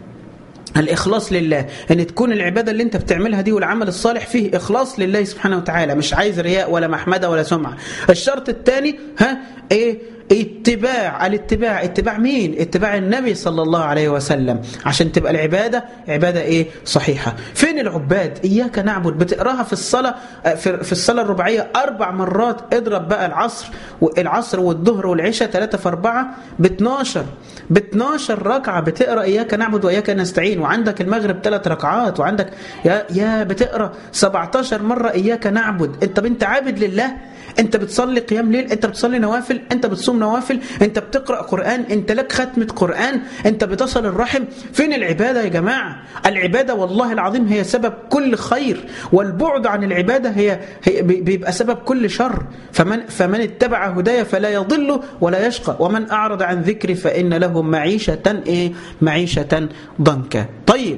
الإخلاص لله، أن تكون العبادة اللي أنت بتعملها دي والعمل الصالح فيه إخلاص لله سبحانه وتعالى، مش عايز رياء ولا محمدة ولا سمعة. الشرط الثاني ها إيه؟ اتباع. الاتباع اتباع مين؟ اتباع النبي صلى الله عليه وسلم عشان تبقى العبادة عبادة ايه؟ صحيحة. فين العباد؟ إياك نعبد بتقراها في الصلاة في الصلاة الرباعية أربع مرات. اضرب بقى العصر والعصر والظهر والعشاء ثلاثة في أربعة باتناشر باتناشر ركعة بتقرأ إياك نعبد وإياك نستعين. وعندك المغرب ثلاث ركعات وعندك يا يا بتقرأ سبعتاشر مرة إياك نعبد. انت بنت عابد لله، انت بتصلي قيام ليل، انت بتصلي نوافل، انت بتصوم نوافل، انت بتقرأ قرآن، انت لك ختمة قرآن، انت بتصل الرحم. فين العبادة يا جماعة؟ العبادة والله العظيم هي سبب كل خير، والبعد عن العبادة هي, هي بيبقى سبب كل شر. فمن, فمن اتبع هدايا فلا يضل ولا يشقى ومن أعرض عن ذكري فإن له معيشة ايه؟ معيشة ضنكا. طيب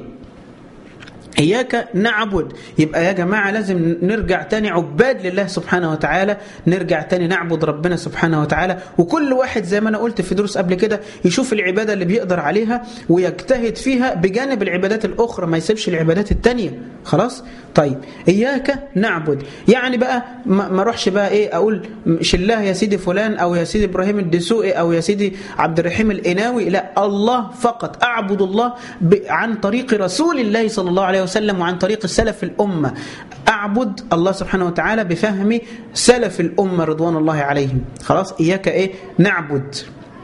إياك نعبد، يبقى يا جماعة لازم نرجع تاني عباد لله سبحانه وتعالى، نرجع تاني نعبد ربنا سبحانه وتعالى. وكل واحد زي ما أنا قلت في دروس قبل كده يشوف العبادة اللي بيقدر عليها ويجتهد فيها بجانب العبادات الأخرى، ما يسيبش العبادات التانية. خلاص؟ طيب إياك نعبد يعني بقى ما روحش بقى إيه أقول مش الله يا سيدي فلان أو يا سيدي إبراهيم الدسوقي أو يا سيدي عبد الرحيم الإناوي، لا، الله فقط. أعبد الله عن طريق رسول الله صلى الله عليه وسلم وعن طريق السلف الأمة. أعبد الله سبحانه وتعالى بفهم سلف الأمة رضوان الله عليهم. خلاص؟ إياك إيه نعبد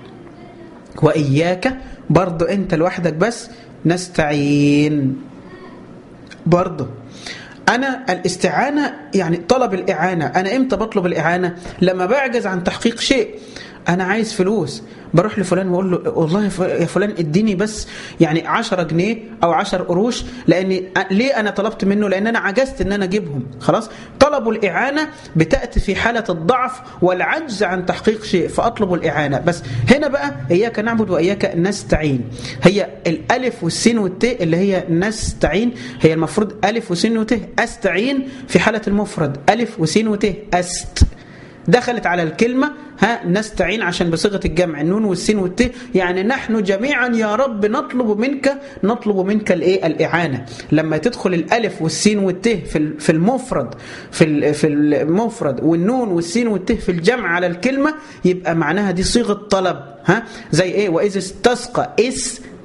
وإياك برضو أنت لوحدك بس نستعين. برضو أنا الاستعانة يعني طلب الإعانة. أنا إمتى بطلب الإعانة؟ لما بعجز عن تحقيق شيء. أنا عايز فلوس، بروح لفلان وأقول له والله يا فلان اديني بس يعني عشرة جنيه أو عشر قروش، لأني ليه أنا طلبت منه؟ لأن أنا عجزت أن أنا أجيبهم. خلاص؟ طلبوا الإعانة بتأتي في حالة الضعف والعجز عن تحقيق شيء، فأطلبوا الإعانة. بس هنا بقى إياك نعبد وإياك نستعين، هي الألف والسين والتاء اللي هي نستعين، هي المفروض ألف وسين وتاء. أستعين في حالة المفرد ألف وسين وتاء أست، دخلت على الكلمة ها نستعين عشان بصيغة الجمع النون والسين والتاء، يعني نحن جميعا يا رب نطلب منك نطلب منك الايه الإعانة. لما تدخل الألف والسين والتاء في في المفرد في في المفرد والنون والسين والتاء في الجمع على الكلمة، يبقى معناها دي صيغة طلب. ها زي ايه؟ وإذ استسقى اس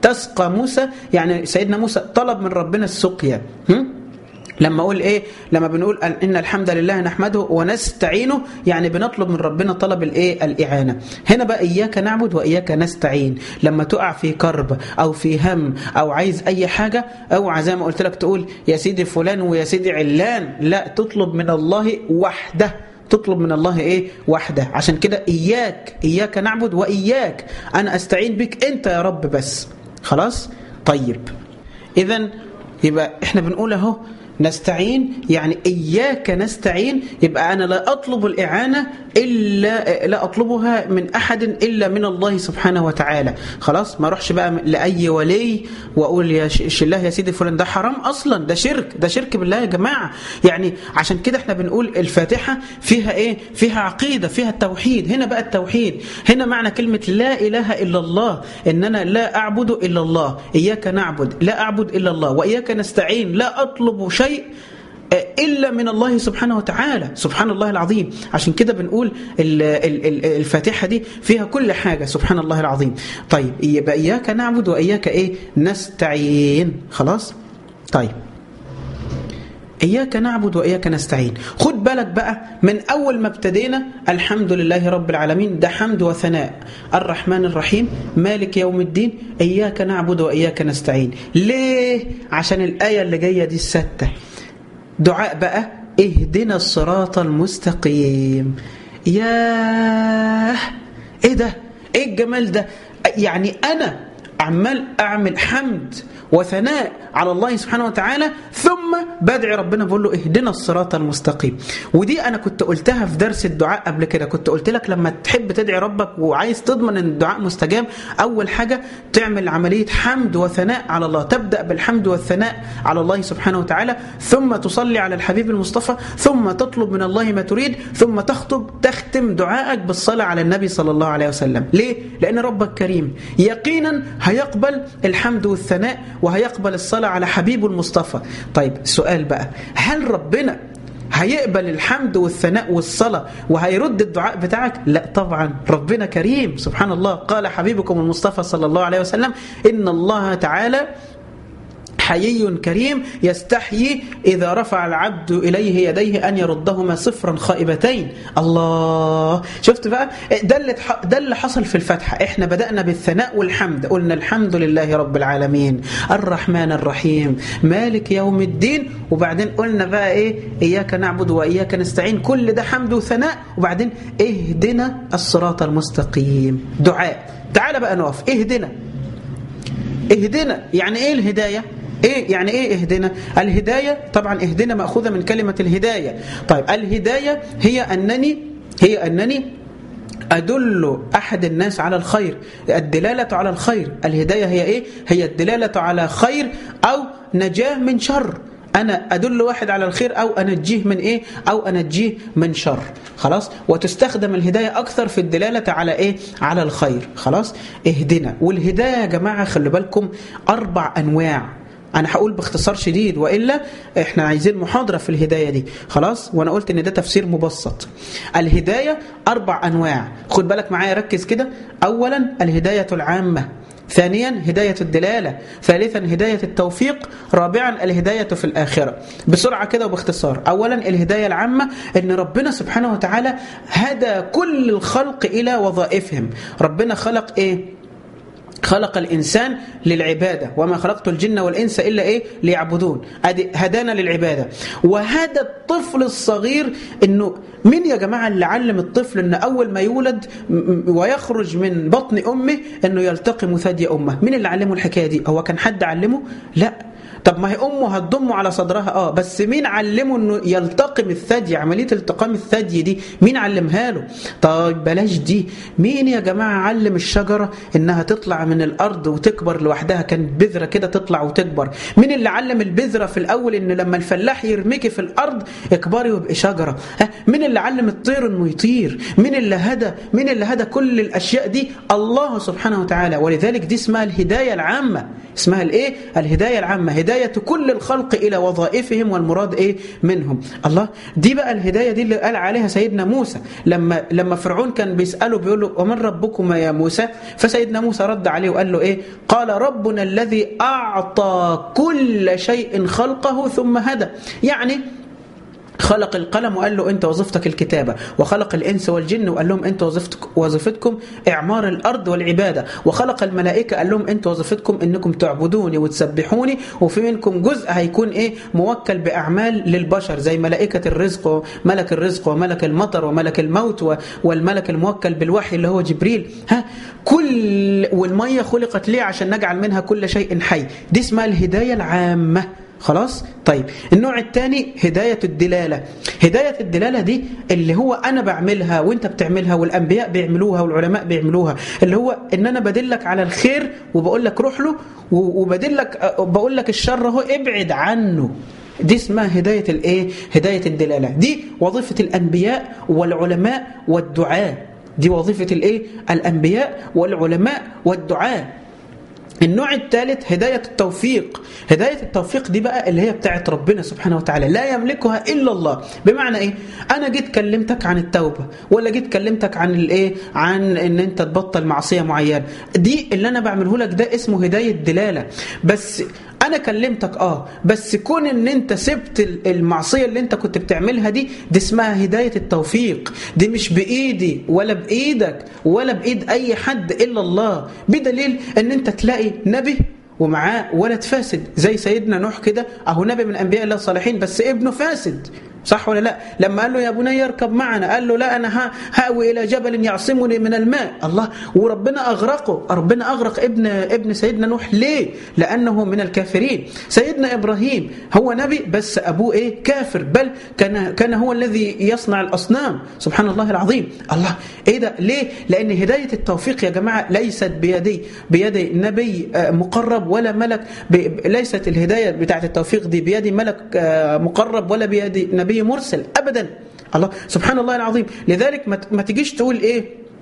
استسقى موسى، يعني سيدنا موسى طلب من ربنا السقيا. لما أقول إيه؟ لما بنقول إن الحمد لله نحمده ونستعينه، يعني بنطلب من ربنا طلب الإيه؟ الإعانة. هنا بقى إياك نعبد وإياك نستعين. لما تقع في كرب أو في هم أو عايز أي حاجة، أو زي ما قلت لك تقول يا سيدي فلان ويا سيدي علان، لا، تطلب من الله وحده، تطلب من الله إيه؟ وحده. عشان كده إياك إياك نعبد وإياك، أنا أستعين بك أنت يا رب بس. خلاص؟ طيب، إذن يبقى إحنا بنقول أهو نستعين، يعني إياك نستعين، يبقى أنا لا أطلب الإعانة إلا لا أطلبها من أحد إلا من الله سبحانه وتعالى. خلاص، ما أروحش بقى لأي ولي وأقول يا الله يا سيدي فلان، ده حرام أصلا، ده شرك، ده شرك بالله يا جماعة. يعني عشان كده احنا بنقول الفاتحة فيها إيه؟ فيها عقيدة، فيها التوحيد. هنا بقى التوحيد، هنا معنى كلمة لا إله إلا الله، إن أنا لا أعبد إلا الله. إياك نعبد، لا أعبد إلا الله، وإياك نستعين، لا أطلب شيء إلا من الله سبحانه وتعالى. سبحان الله العظيم. عشان كده بنقول الفاتحة دي فيها كل حاجة، سبحان الله العظيم. طيب، يبقى إياك نعبد وإياك إيه؟ نستعين. خلاص؟ طيب، إياك نعبد وإياك نستعين. خد بالك بقى من أول ما ابتدينا الحمد لله رب العالمين، ده حمد وثناء، الرحمن الرحيم مالك يوم الدين، إياك نعبد وإياك نستعين. ليه؟ عشان الآية اللي جاية دي الستة، دعاء بقى اهدنا الصراط المستقيم. ياه، ايه ده؟ ايه الجمال ده؟ يعني أنا عمال أعمل حمد وثناء على الله سبحانه وتعالى، ثم بدعي ربنا بقول له اهدنا الصراط المستقيم. ودي أنا كنت قلتها في درس الدعاء قبل كده، كنت قلت لك لما تحب تدعي ربك وعايز تضمن ان الدعاء مستجاب، أول حاجة تعمل عملية حمد وثناء على الله، تبدأ بالحمد والثناء على الله سبحانه وتعالى، ثم تصلي على الحبيب المصطفى، ثم تطلب من الله ما تريد، ثم تخطب تختم دعائك بالصلاة على النبي صلى الله عليه وسلم. ليه؟ لأن ربك كريم، يقينا هيقبل الحمد والثناء وهيقبل الصلاة على حبيبه المصطفى. طيب، السؤال بقى، هل ربنا هيقبل الحمد والثناء والصلاة وهيرد الدعاء بتاعك؟ لا طبعا، ربنا كريم سبحان الله. قال حبيبكم المصطفى صلى الله عليه وسلم إن الله تعالى حيي كريم يستحيي إذا رفع العبد إليه يديه أن يردهما صفرا خائبتين. الله، شفت بقى؟ ده اللي, ده اللي حصل في الفتحة. إحنا بدأنا بالثناء والحمد، قلنا الحمد لله رب العالمين الرحمن الرحيم مالك يوم الدين، وبعدين قلنا بقى إيه؟ إياك نعبد وإياك نستعين. كل ده حمد وثناء، وبعدين اهدنا الصراط المستقيم، دعاء. تعال بقى نقف، اهدنا اهدنا يعني إيه الهداية؟ إيه يعني إيه اهدنا؟ الهداية طبعا اهدنا مأخوذة من كلمة الهداية. طيب، الهداية هي أنني هي أنني أدل أحد الناس على الخير، الدلالة على الخير. الهداية هي إيه؟ هي الدلالة على خير أو نجاة من شر. أنا أدل واحد على الخير أو أنجيه من إيه؟ أو أنجيه من شر. خلاص؟ وتستخدم الهداية أكثر في الدلالة على إيه؟ على الخير. خلاص؟ اهدنا. والهداية يا جماعة خلي بالكم أربع أنواع. أنا هقول باختصار شديد، وإلا إحنا عايزين محاضرة في الهداية دي. خلاص؟ وأنا قلت إن ده تفسير مبسط. الهداية أربع أنواع، خد بالك معايا، ركز كده. أولا الهداية العامة، ثانيا هداية الدلالة، ثالثا هداية التوفيق، رابعا الهداية في الآخرة. بسرعة كده وباختصار. أولا الهداية العامة، إن ربنا سبحانه وتعالى هدى كل الخلق إلى وظائفهم. ربنا خلق إيه؟ خلق الإنسان للعبادة، وما خلقت الجن والإنس إلا إيه؟ ليعبدون. هدانا للعبادة. وهذا الطفل الصغير، إنه مين يا جماعة اللي علم الطفل إن أول ما يولد ويخرج من بطن أمه إنه يلتقم ثدي أمه؟ مين اللي علمه الحكاية دي؟ هو كان حد علمه؟ لا. طب ما هي أمه هتضمه على صدرها، آه بس مين علمه إنه يلتقم الثدي؟ عملية التقام الثدي دي مين علمها له؟ طيب بلاش دي، مين يا جماعة علم الشجرة إنها تطلع من الأرض وتكبر لوحدها؟ كانت بذرة كده تطلع وتكبر. مين اللي علم البذرة في الأول إن لما الفلاح يرميكي في الأرض اكبري ويبقى شجرة؟ ها؟ مين اللي علم الطير إنه يطير؟ مين اللي هدى مين اللي هدى كل الأشياء دي؟ الله سبحانه وتعالى. ولذلك دي اسمها الهداية العامة. اسمها الإيه؟ الهداية العامة. هداية كل الخلق إلى وظائفهم والمراد إيه منهم. الله، دي بقى الهداية دي اللي قال عليها سيدنا موسى لما لما فرعون كان بيسأله بيقول له ومن ربكما يا موسى؟ فسيدنا موسى رد عليه وقال له إيه؟ قال ربنا الذي أعطى كل شيء خلقه ثم هدى. يعني خلق القلم وقال له أنت وظيفتك الكتابة، وخلق الإنس والجن وقال لهم أنت وظيفتك وظيفتكم إعمار الأرض والعبادة، وخلق الملائكة قال لهم أنت وظيفتكم أنكم تعبدوني وتسبحوني، وفي منكم جزء هيكون إيه موكل بأعمال للبشر زي ملائكة الرزق وملك الرزق وملك المطر وملك الموت والملك الموكل بالوحي اللي هو جبريل. ها كل والمية خلقت ليه؟ عشان نجعل منها كل شيء حي. دي اسمها الهداية العامة. خلاص؟ طيب النوع الثاني هداية الدلالة. هداية الدلالة دي اللي هو أنا بعملها وإنت بتعملها والأنبياء بيعملوها والعلماء بيعملوها، اللي هو إن أنا بدلك على الخير وبقول لك روح له، وبدلك بقول لك الشر هو ابعد عنه. دي اسمها هداية الإيه؟ هداية الدلالة. دي وظيفة الأنبياء والعلماء والدعاء. دي وظيفة الإيه؟ الأنبياء والعلماء والدعاء. النوع الثالث هداية التوفيق. هداية التوفيق دي بقى اللي هي بتاعت ربنا سبحانه وتعالى، لا يملكها إلا الله. بمعنى إيه؟ أنا جيت كلمتك عن التوبة، ولا جيت كلمتك عن الإيه؟ عن إن أنت تبطل معصية معينة. دي اللي أنا بعمله لك ده اسمه هداية دلالة. بس أنا كلمتك آه بس كون إن أنت سبت المعصية اللي أنت كنت بتعملها دي، دي اسمها هداية التوفيق. دي مش بإيدي ولا بإيدك ولا بإيد أي حد إلا الله، بدليل إن أنت تلاقي نبي ومعاه ولد فاسد زي سيدنا نوح كده، أهو نبي من أنبياء الله الصالحين بس ابنه فاسد، صح ولا لا؟ لما قال له يا بني اركب معنا، قال له لا أنا هاوي إلى جبل يعصمني من الماء. الله، وربنا أغرقه. ربنا أغرق ابن ابن سيدنا نوح ليه؟ لأنه من الكافرين. سيدنا إبراهيم هو نبي بس أبوه إيه؟ كافر، بل كان كان هو الذي يصنع الأصنام. سبحان الله العظيم. الله، إيه ده؟ ليه؟ لأن هداية التوفيق يا جماعة ليست بيدي بيد نبي مقرب ولا ملك. ليست الهداية بتاعت التوفيق دي بيد ملك مقرب ولا بيد نبي مرسل أبدا. الله سبحان الله العظيم. لذلك ما تجيش تقول إيه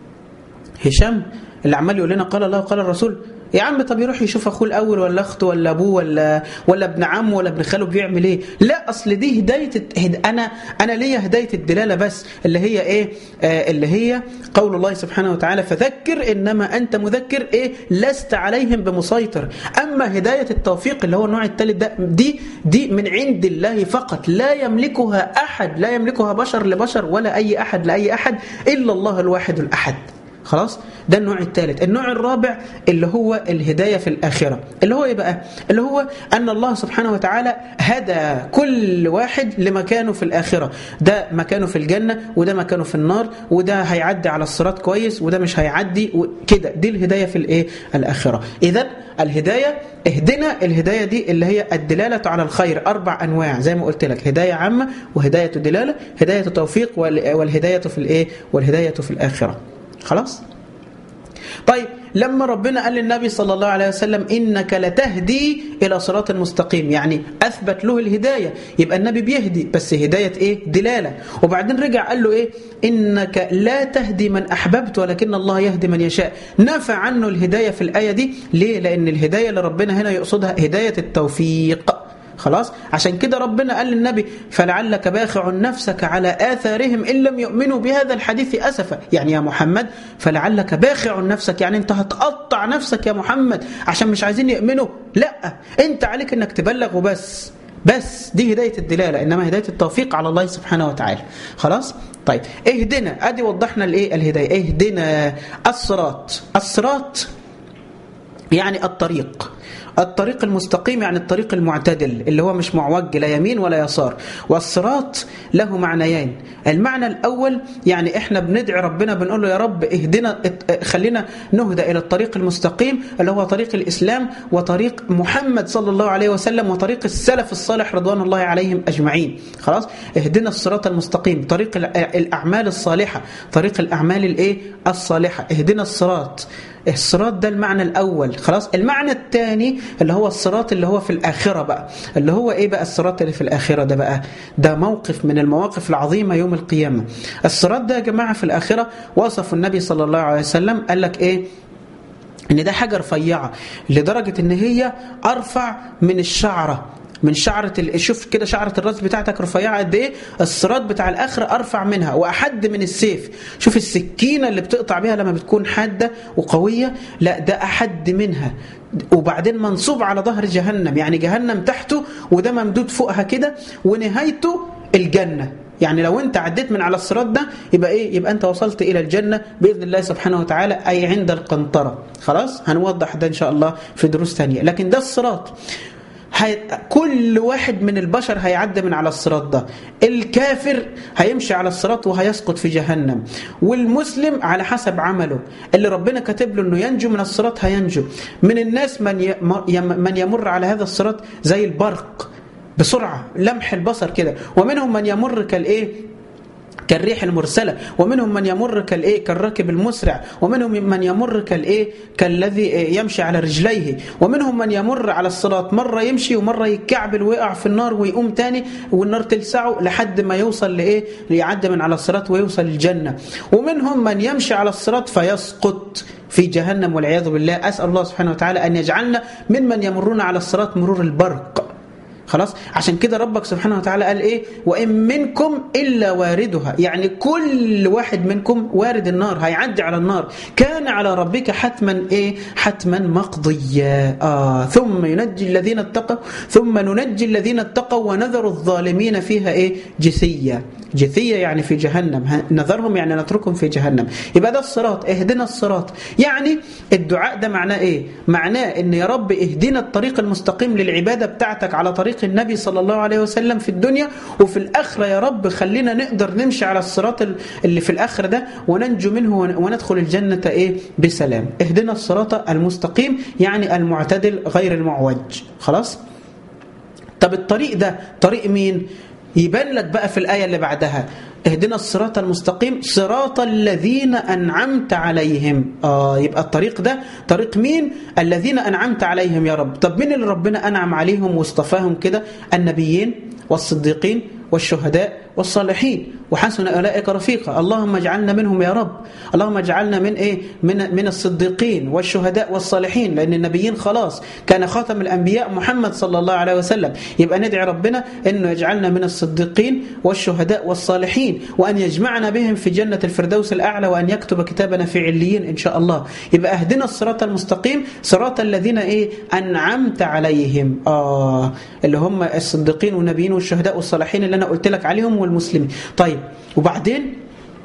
هشام اللي عمال يقول لنا قال الله وقال الرسول، يا عم طب يروح يشوف أخوه الأول ولا أخته ولا أبوه ولا ولا ابن عمه ولا ابن خاله بيعمل إيه. لا، أصل دي هداية أنا أنا ليا هداية الدلالة بس اللي هي إيه؟ آه اللي هي قول الله سبحانه وتعالى فذكر إنما أنت مذكر إيه لست عليهم بمسيطر. أما هداية التوفيق اللي هو النوع الثالث ده دي دي من عند الله فقط، لا يملكها أحد، لا يملكها بشر لبشر ولا أي أحد لأي أحد إلا الله الواحد الأحد. خلاص؟ ده النوع الثالث. النوع الرابع اللي هو الهداية في الآخرة، اللي هو إيه بقى؟ اللي هو أن الله سبحانه وتعالى هدى كل واحد لمكانه في الآخرة. ده مكانه في الجنة وده مكانه في النار، وده هيعدي على الصراط كويس وده مش هيعدي كده. دي الهداية في الإيه؟ الآخرة. إذن الهداية اهدنا الهداية دي اللي هي الدلالة على الخير، أربع أنواع زي ما قلت لك: هداية عامة وهداية دلالة، هداية توفيق، والهداية في الإيه؟ والهداية في الآخرة. خلاص؟ طيب لما ربنا قال للنبي صلى الله عليه وسلم إنك لتهدي إلى صراط مستقيم، يعني أثبت له الهداية، يبقى النبي بيهدي بس هداية إيه؟ دلالة. وبعدين رجع قال له إيه؟ إنك لا تهدي من أحببت ولكن الله يهدي من يشاء. نفى عنه الهداية في الآية دي. ليه؟ لأن الهداية اللي ربنا هنا يقصدها هداية التوفيق. خلاص؟ عشان كده ربنا قال للنبي فلعلك باخع نفسك على آثارهم إن لم يؤمنوا بهذا الحديث أسفا. يعني يا محمد فلعلك باخع نفسك، يعني أنت هتقطع نفسك يا محمد عشان مش عايزين يؤمنوا. لا، أنت عليك أنك تبلغ وبس. بس دي هداية الدلالة، إنما هداية التوفيق على الله سبحانه وتعالى. خلاص؟ طيب اهدنا، أدي وضحنا الإيه؟ الهداية. اهدنا الصراط. الصراط يعني الطريق، الطريق المستقيم، يعني الطريق المعتدل اللي هو مش معوج لا يمين ولا يسار. والصراط له معنيين. المعنى الأول يعني إحنا بندعي ربنا بنقول له يا رب اهدنا، خلينا نهدى إلى الطريق المستقيم اللي هو طريق الإسلام وطريق محمد صلى الله عليه وسلم وطريق السلف الصالح رضوان الله عليهم أجمعين. خلاص؟ اهدنا الصراط المستقيم، طريق الأعمال الصالحة، طريق الأعمال الإيه؟ الصالحة. اهدنا الصراط. الصراط ده المعنى الأول. خلاص؟ المعنى الثاني اللي هو الصراط اللي هو في الآخرة بقى، اللي هو إيه بقى الصراط اللي في الآخرة ده بقى؟ ده موقف من المواقف العظيمة يوم القيامة. الصراط ده يا جماعة في الآخرة وصف النبي صلى الله عليه وسلم، قال لك إيه؟ ان ده حاجة رفيعة لدرجة ان هي ارفع من الشعرة، من شعرة. شوف كده شعرة الراس بتاعتك رفيعة قد ايه، الصراط بتاع الآخرة أرفع منها وأحد من السيف. شوف السكينة اللي بتقطع بها لما بتكون حادة وقوية، لا ده أحد منها. وبعدين منصوب على ظهر جهنم، يعني جهنم تحته وده ممدود فوقها كده، ونهايته الجنة. يعني لو انت عديت من على الصراط ده يبقى ايه؟ يبقى انت وصلت الى الجنة باذن الله سبحانه وتعالى، اي عند القنطرة. خلاص هنوضح ده ان شاء الله في دروس ثانية. لكن ده الصراط، هي... كل واحد من البشر هيعدي من على الصراط ده. الكافر هيمشي على الصراط وهيسقط في جهنم، والمسلم على حسب عمله اللي ربنا كاتب له انه ينجو من الصراط هينجو. من الناس من ي... من يمر على هذا الصراط زي البرق بسرعة لمح البصر كده، ومنهم من يمر كالايه كالريح المرسلة، ومنهم من يمر كالايه كالراكب المسرع، ومنهم من يمر كالايه كالذي يمشي على رجليه، ومنهم من يمر على الصراط مرة يمشي ومرة يكعبل ويقع في النار ويقوم تاني والنار تلسعه لحد ما يوصل لايه ليعدي من على الصراط ويوصل الجنة. ومنهم من يمشي على الصراط فيسقط في جهنم والعياذ بالله. أسأل الله سبحانه وتعالى أن يجعلنا ممن يمرون على الصراط مرور البرق. خلاص، عشان كده ربك سبحانه وتعالى قال ايه؟ وإن منكم إلا واردها، يعني كل واحد منكم وارد النار، هيعدي على النار. كان على ربك حتما ايه؟ حتما مقضيا. آه ثم ينجي الذين اتقوا ثم ننجي الذين اتقوا ونذر الظالمين فيها ايه؟ جثيا. جثية يعني في جهنم، نذرهم يعني نتركهم في جهنم. يبقى ده الصراط، اهدنا الصراط. يعني الدعاء ده معناه ايه؟ معناه ان يا رب اهدنا الطريق المستقيم للعبادة بتاعتك على طريق النبي صلى الله عليه وسلم في الدنيا، وفي الآخرة يا رب خلينا نقدر نمشي على الصراط اللي في الآخرة ده وننجو منه وندخل الجنة ايه؟ بسلام. اهدنا الصراط المستقيم يعني المعتدل غير المعوج. خلاص؟ طب الطريق ده طريق مين؟ يبان لك بقى في الآية اللي بعدها، اهدنا الصراط المستقيم صراط الذين أنعمت عليهم. آه يبقى الطريق ده طريق مين؟ الذين أنعمت عليهم يا رب. طب مين اللي ربنا أنعم عليهم واصطفاهم كده؟ النبيين والصديقين والشهداء والصالحين وحسن أولئك رفيقا. اللهم اجعلنا منهم يا رب. اللهم اجعلنا من إيه؟ من من الصديقين والشهداء والصالحين، لأن النبيين خلاص كان خاتم الأنبياء محمد صلى الله عليه وسلم. يبقى ندعي ربنا إنه يجعلنا من الصديقين والشهداء والصالحين، وأن يجمعنا بهم في جنة الفردوس الأعلى، وأن يكتب كتابنا في عليين إن شاء الله. يبقى اهدنا الصراط المستقيم صراط الذين إيه؟ أنعمت عليهم. آه اللي هم الصديقين والنبيين والشهداء والصالحين اللي أنا قلت لك عليهم والمسلمين. طيب وبعدين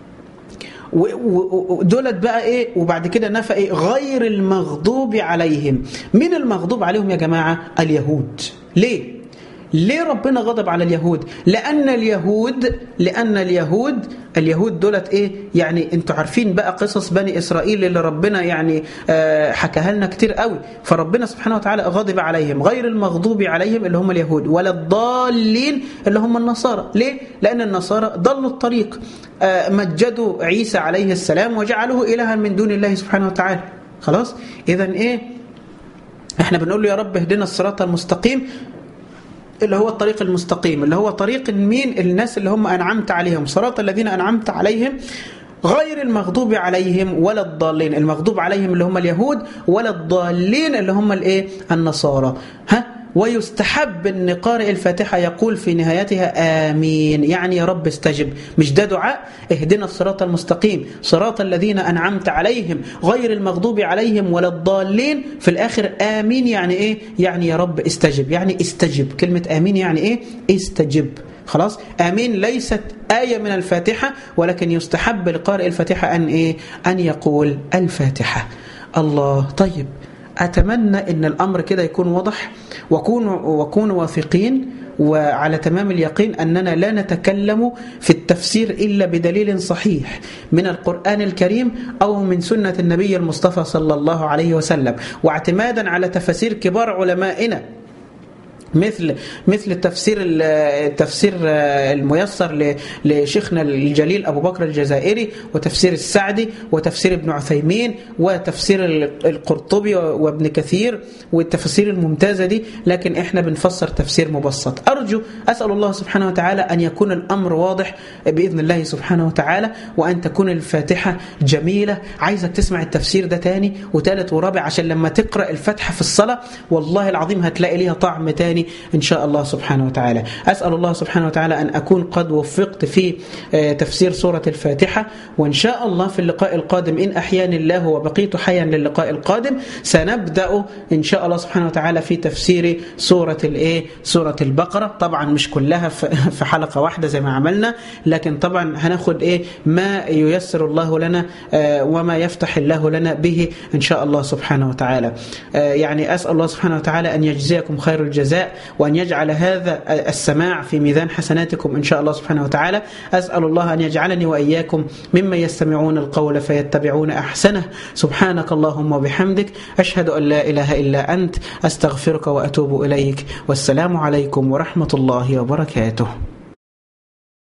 ودولت بقى ايه؟ وبعد كده نفى ايه؟ غير المغضوب عليهم. مين المغضوب عليهم يا جماعة؟ اليهود. ليه؟ ليه ربنا غضب على اليهود؟ لأن اليهود لأن اليهود اليهود دولت ايه؟ يعني انتوا عارفين بقى قصص بني إسرائيل اللي ربنا يعني آه حكاها لنا كتير قوي. فربنا سبحانه وتعالى غضب عليهم. غير المغضوب عليهم اللي هم اليهود، ولا الضالين اللي هم النصارى. ليه؟ لأن النصارى ضلوا الطريق، آه مجدوا عيسى عليه السلام وجعلوه إلها من دون الله سبحانه وتعالى. خلاص؟ إذن ايه؟ احنا بنقول له يا رب اهدنا الصراط المستقيم، اللي هو الطريق المستقيم، اللي هو طريق مين؟ الناس اللي هم أنعمت عليهم، صراط الذين أنعمت عليهم غير المغضوب عليهم ولا الضالين. المغضوب عليهم اللي هم اليهود، ولا الضالين اللي هم الايه؟ النصارى. ها؟ ويستحب ان قارئ الفاتحة يقول في نهايتها آمين، يعني يا رب استجب. مش ده دعاء؟ اهدنا الصراط المستقيم صراط الذين أنعمت عليهم غير المغضوب عليهم ولا الضالين، في الآخر آمين يعني ايه؟ يعني يا رب استجب، يعني استجب. كلمة آمين يعني ايه؟ استجب. خلاص؟ آمين ليست آية من الفاتحة، ولكن يستحب لقارئ الفاتحة أن إيه؟ أن يقول الفاتحة. الله. طيب أتمنى أن الأمر كده يكون واضح، وكونوا وكونوا واثقين وعلى تمام اليقين أننا لا نتكلم في التفسير إلا بدليل صحيح من القرآن الكريم أو من سنة النبي المصطفى صلى الله عليه وسلم، واعتمادا على تفسير كبار علمائنا مثل مثل التفسير التفسير الميسر لشيخنا الجليل أبو بكر الجزائري، وتفسير السعدي، وتفسير ابن عثيمين، وتفسير القرطبي وابن كثير، والتفسير الممتازة دي. لكن احنا بنفسر تفسير مبسط. أرجو أسأل الله سبحانه وتعالى أن يكون الأمر واضح بإذن الله سبحانه وتعالى، وأن تكون الفاتحة جميلة. عايزك تسمع التفسير ده تاني وتالت ورابع، عشان لما تقرأ الفاتحة في الصلاة والله العظيم هتلاقي ليها طعم تاني إن شاء الله سبحانه وتعالى. أسأل الله سبحانه وتعالى أن أكون قد وفقت في تفسير سورة الفاتحة، وإن شاء الله في اللقاء القادم إن أحياني الله وبقيت حيا للقاء القادم سنبدأ إن شاء الله سبحانه وتعالى في تفسير سورة الإيه سورة البقرة. طبعا مش كلها في حلقة واحدة زي ما عملنا، لكن طبعا هناخد إيه ما ييسر الله لنا وما يفتح الله لنا به إن شاء الله سبحانه وتعالى. يعني أسأل الله سبحانه وتعالى أن يجزيكم خير الجزاء، وأن يجعل هذا السماع في ميزان حسناتكم إن شاء الله سبحانه وتعالى. أسأل الله أن يجعلني وإياكم ممن يستمعون القول فيتبعون أحسنه. سبحانك اللهم وبحمدك، أشهد أن لا إله إلا أنت، أستغفرك وأتوب إليك، والسلام عليكم ورحمة الله وبركاته.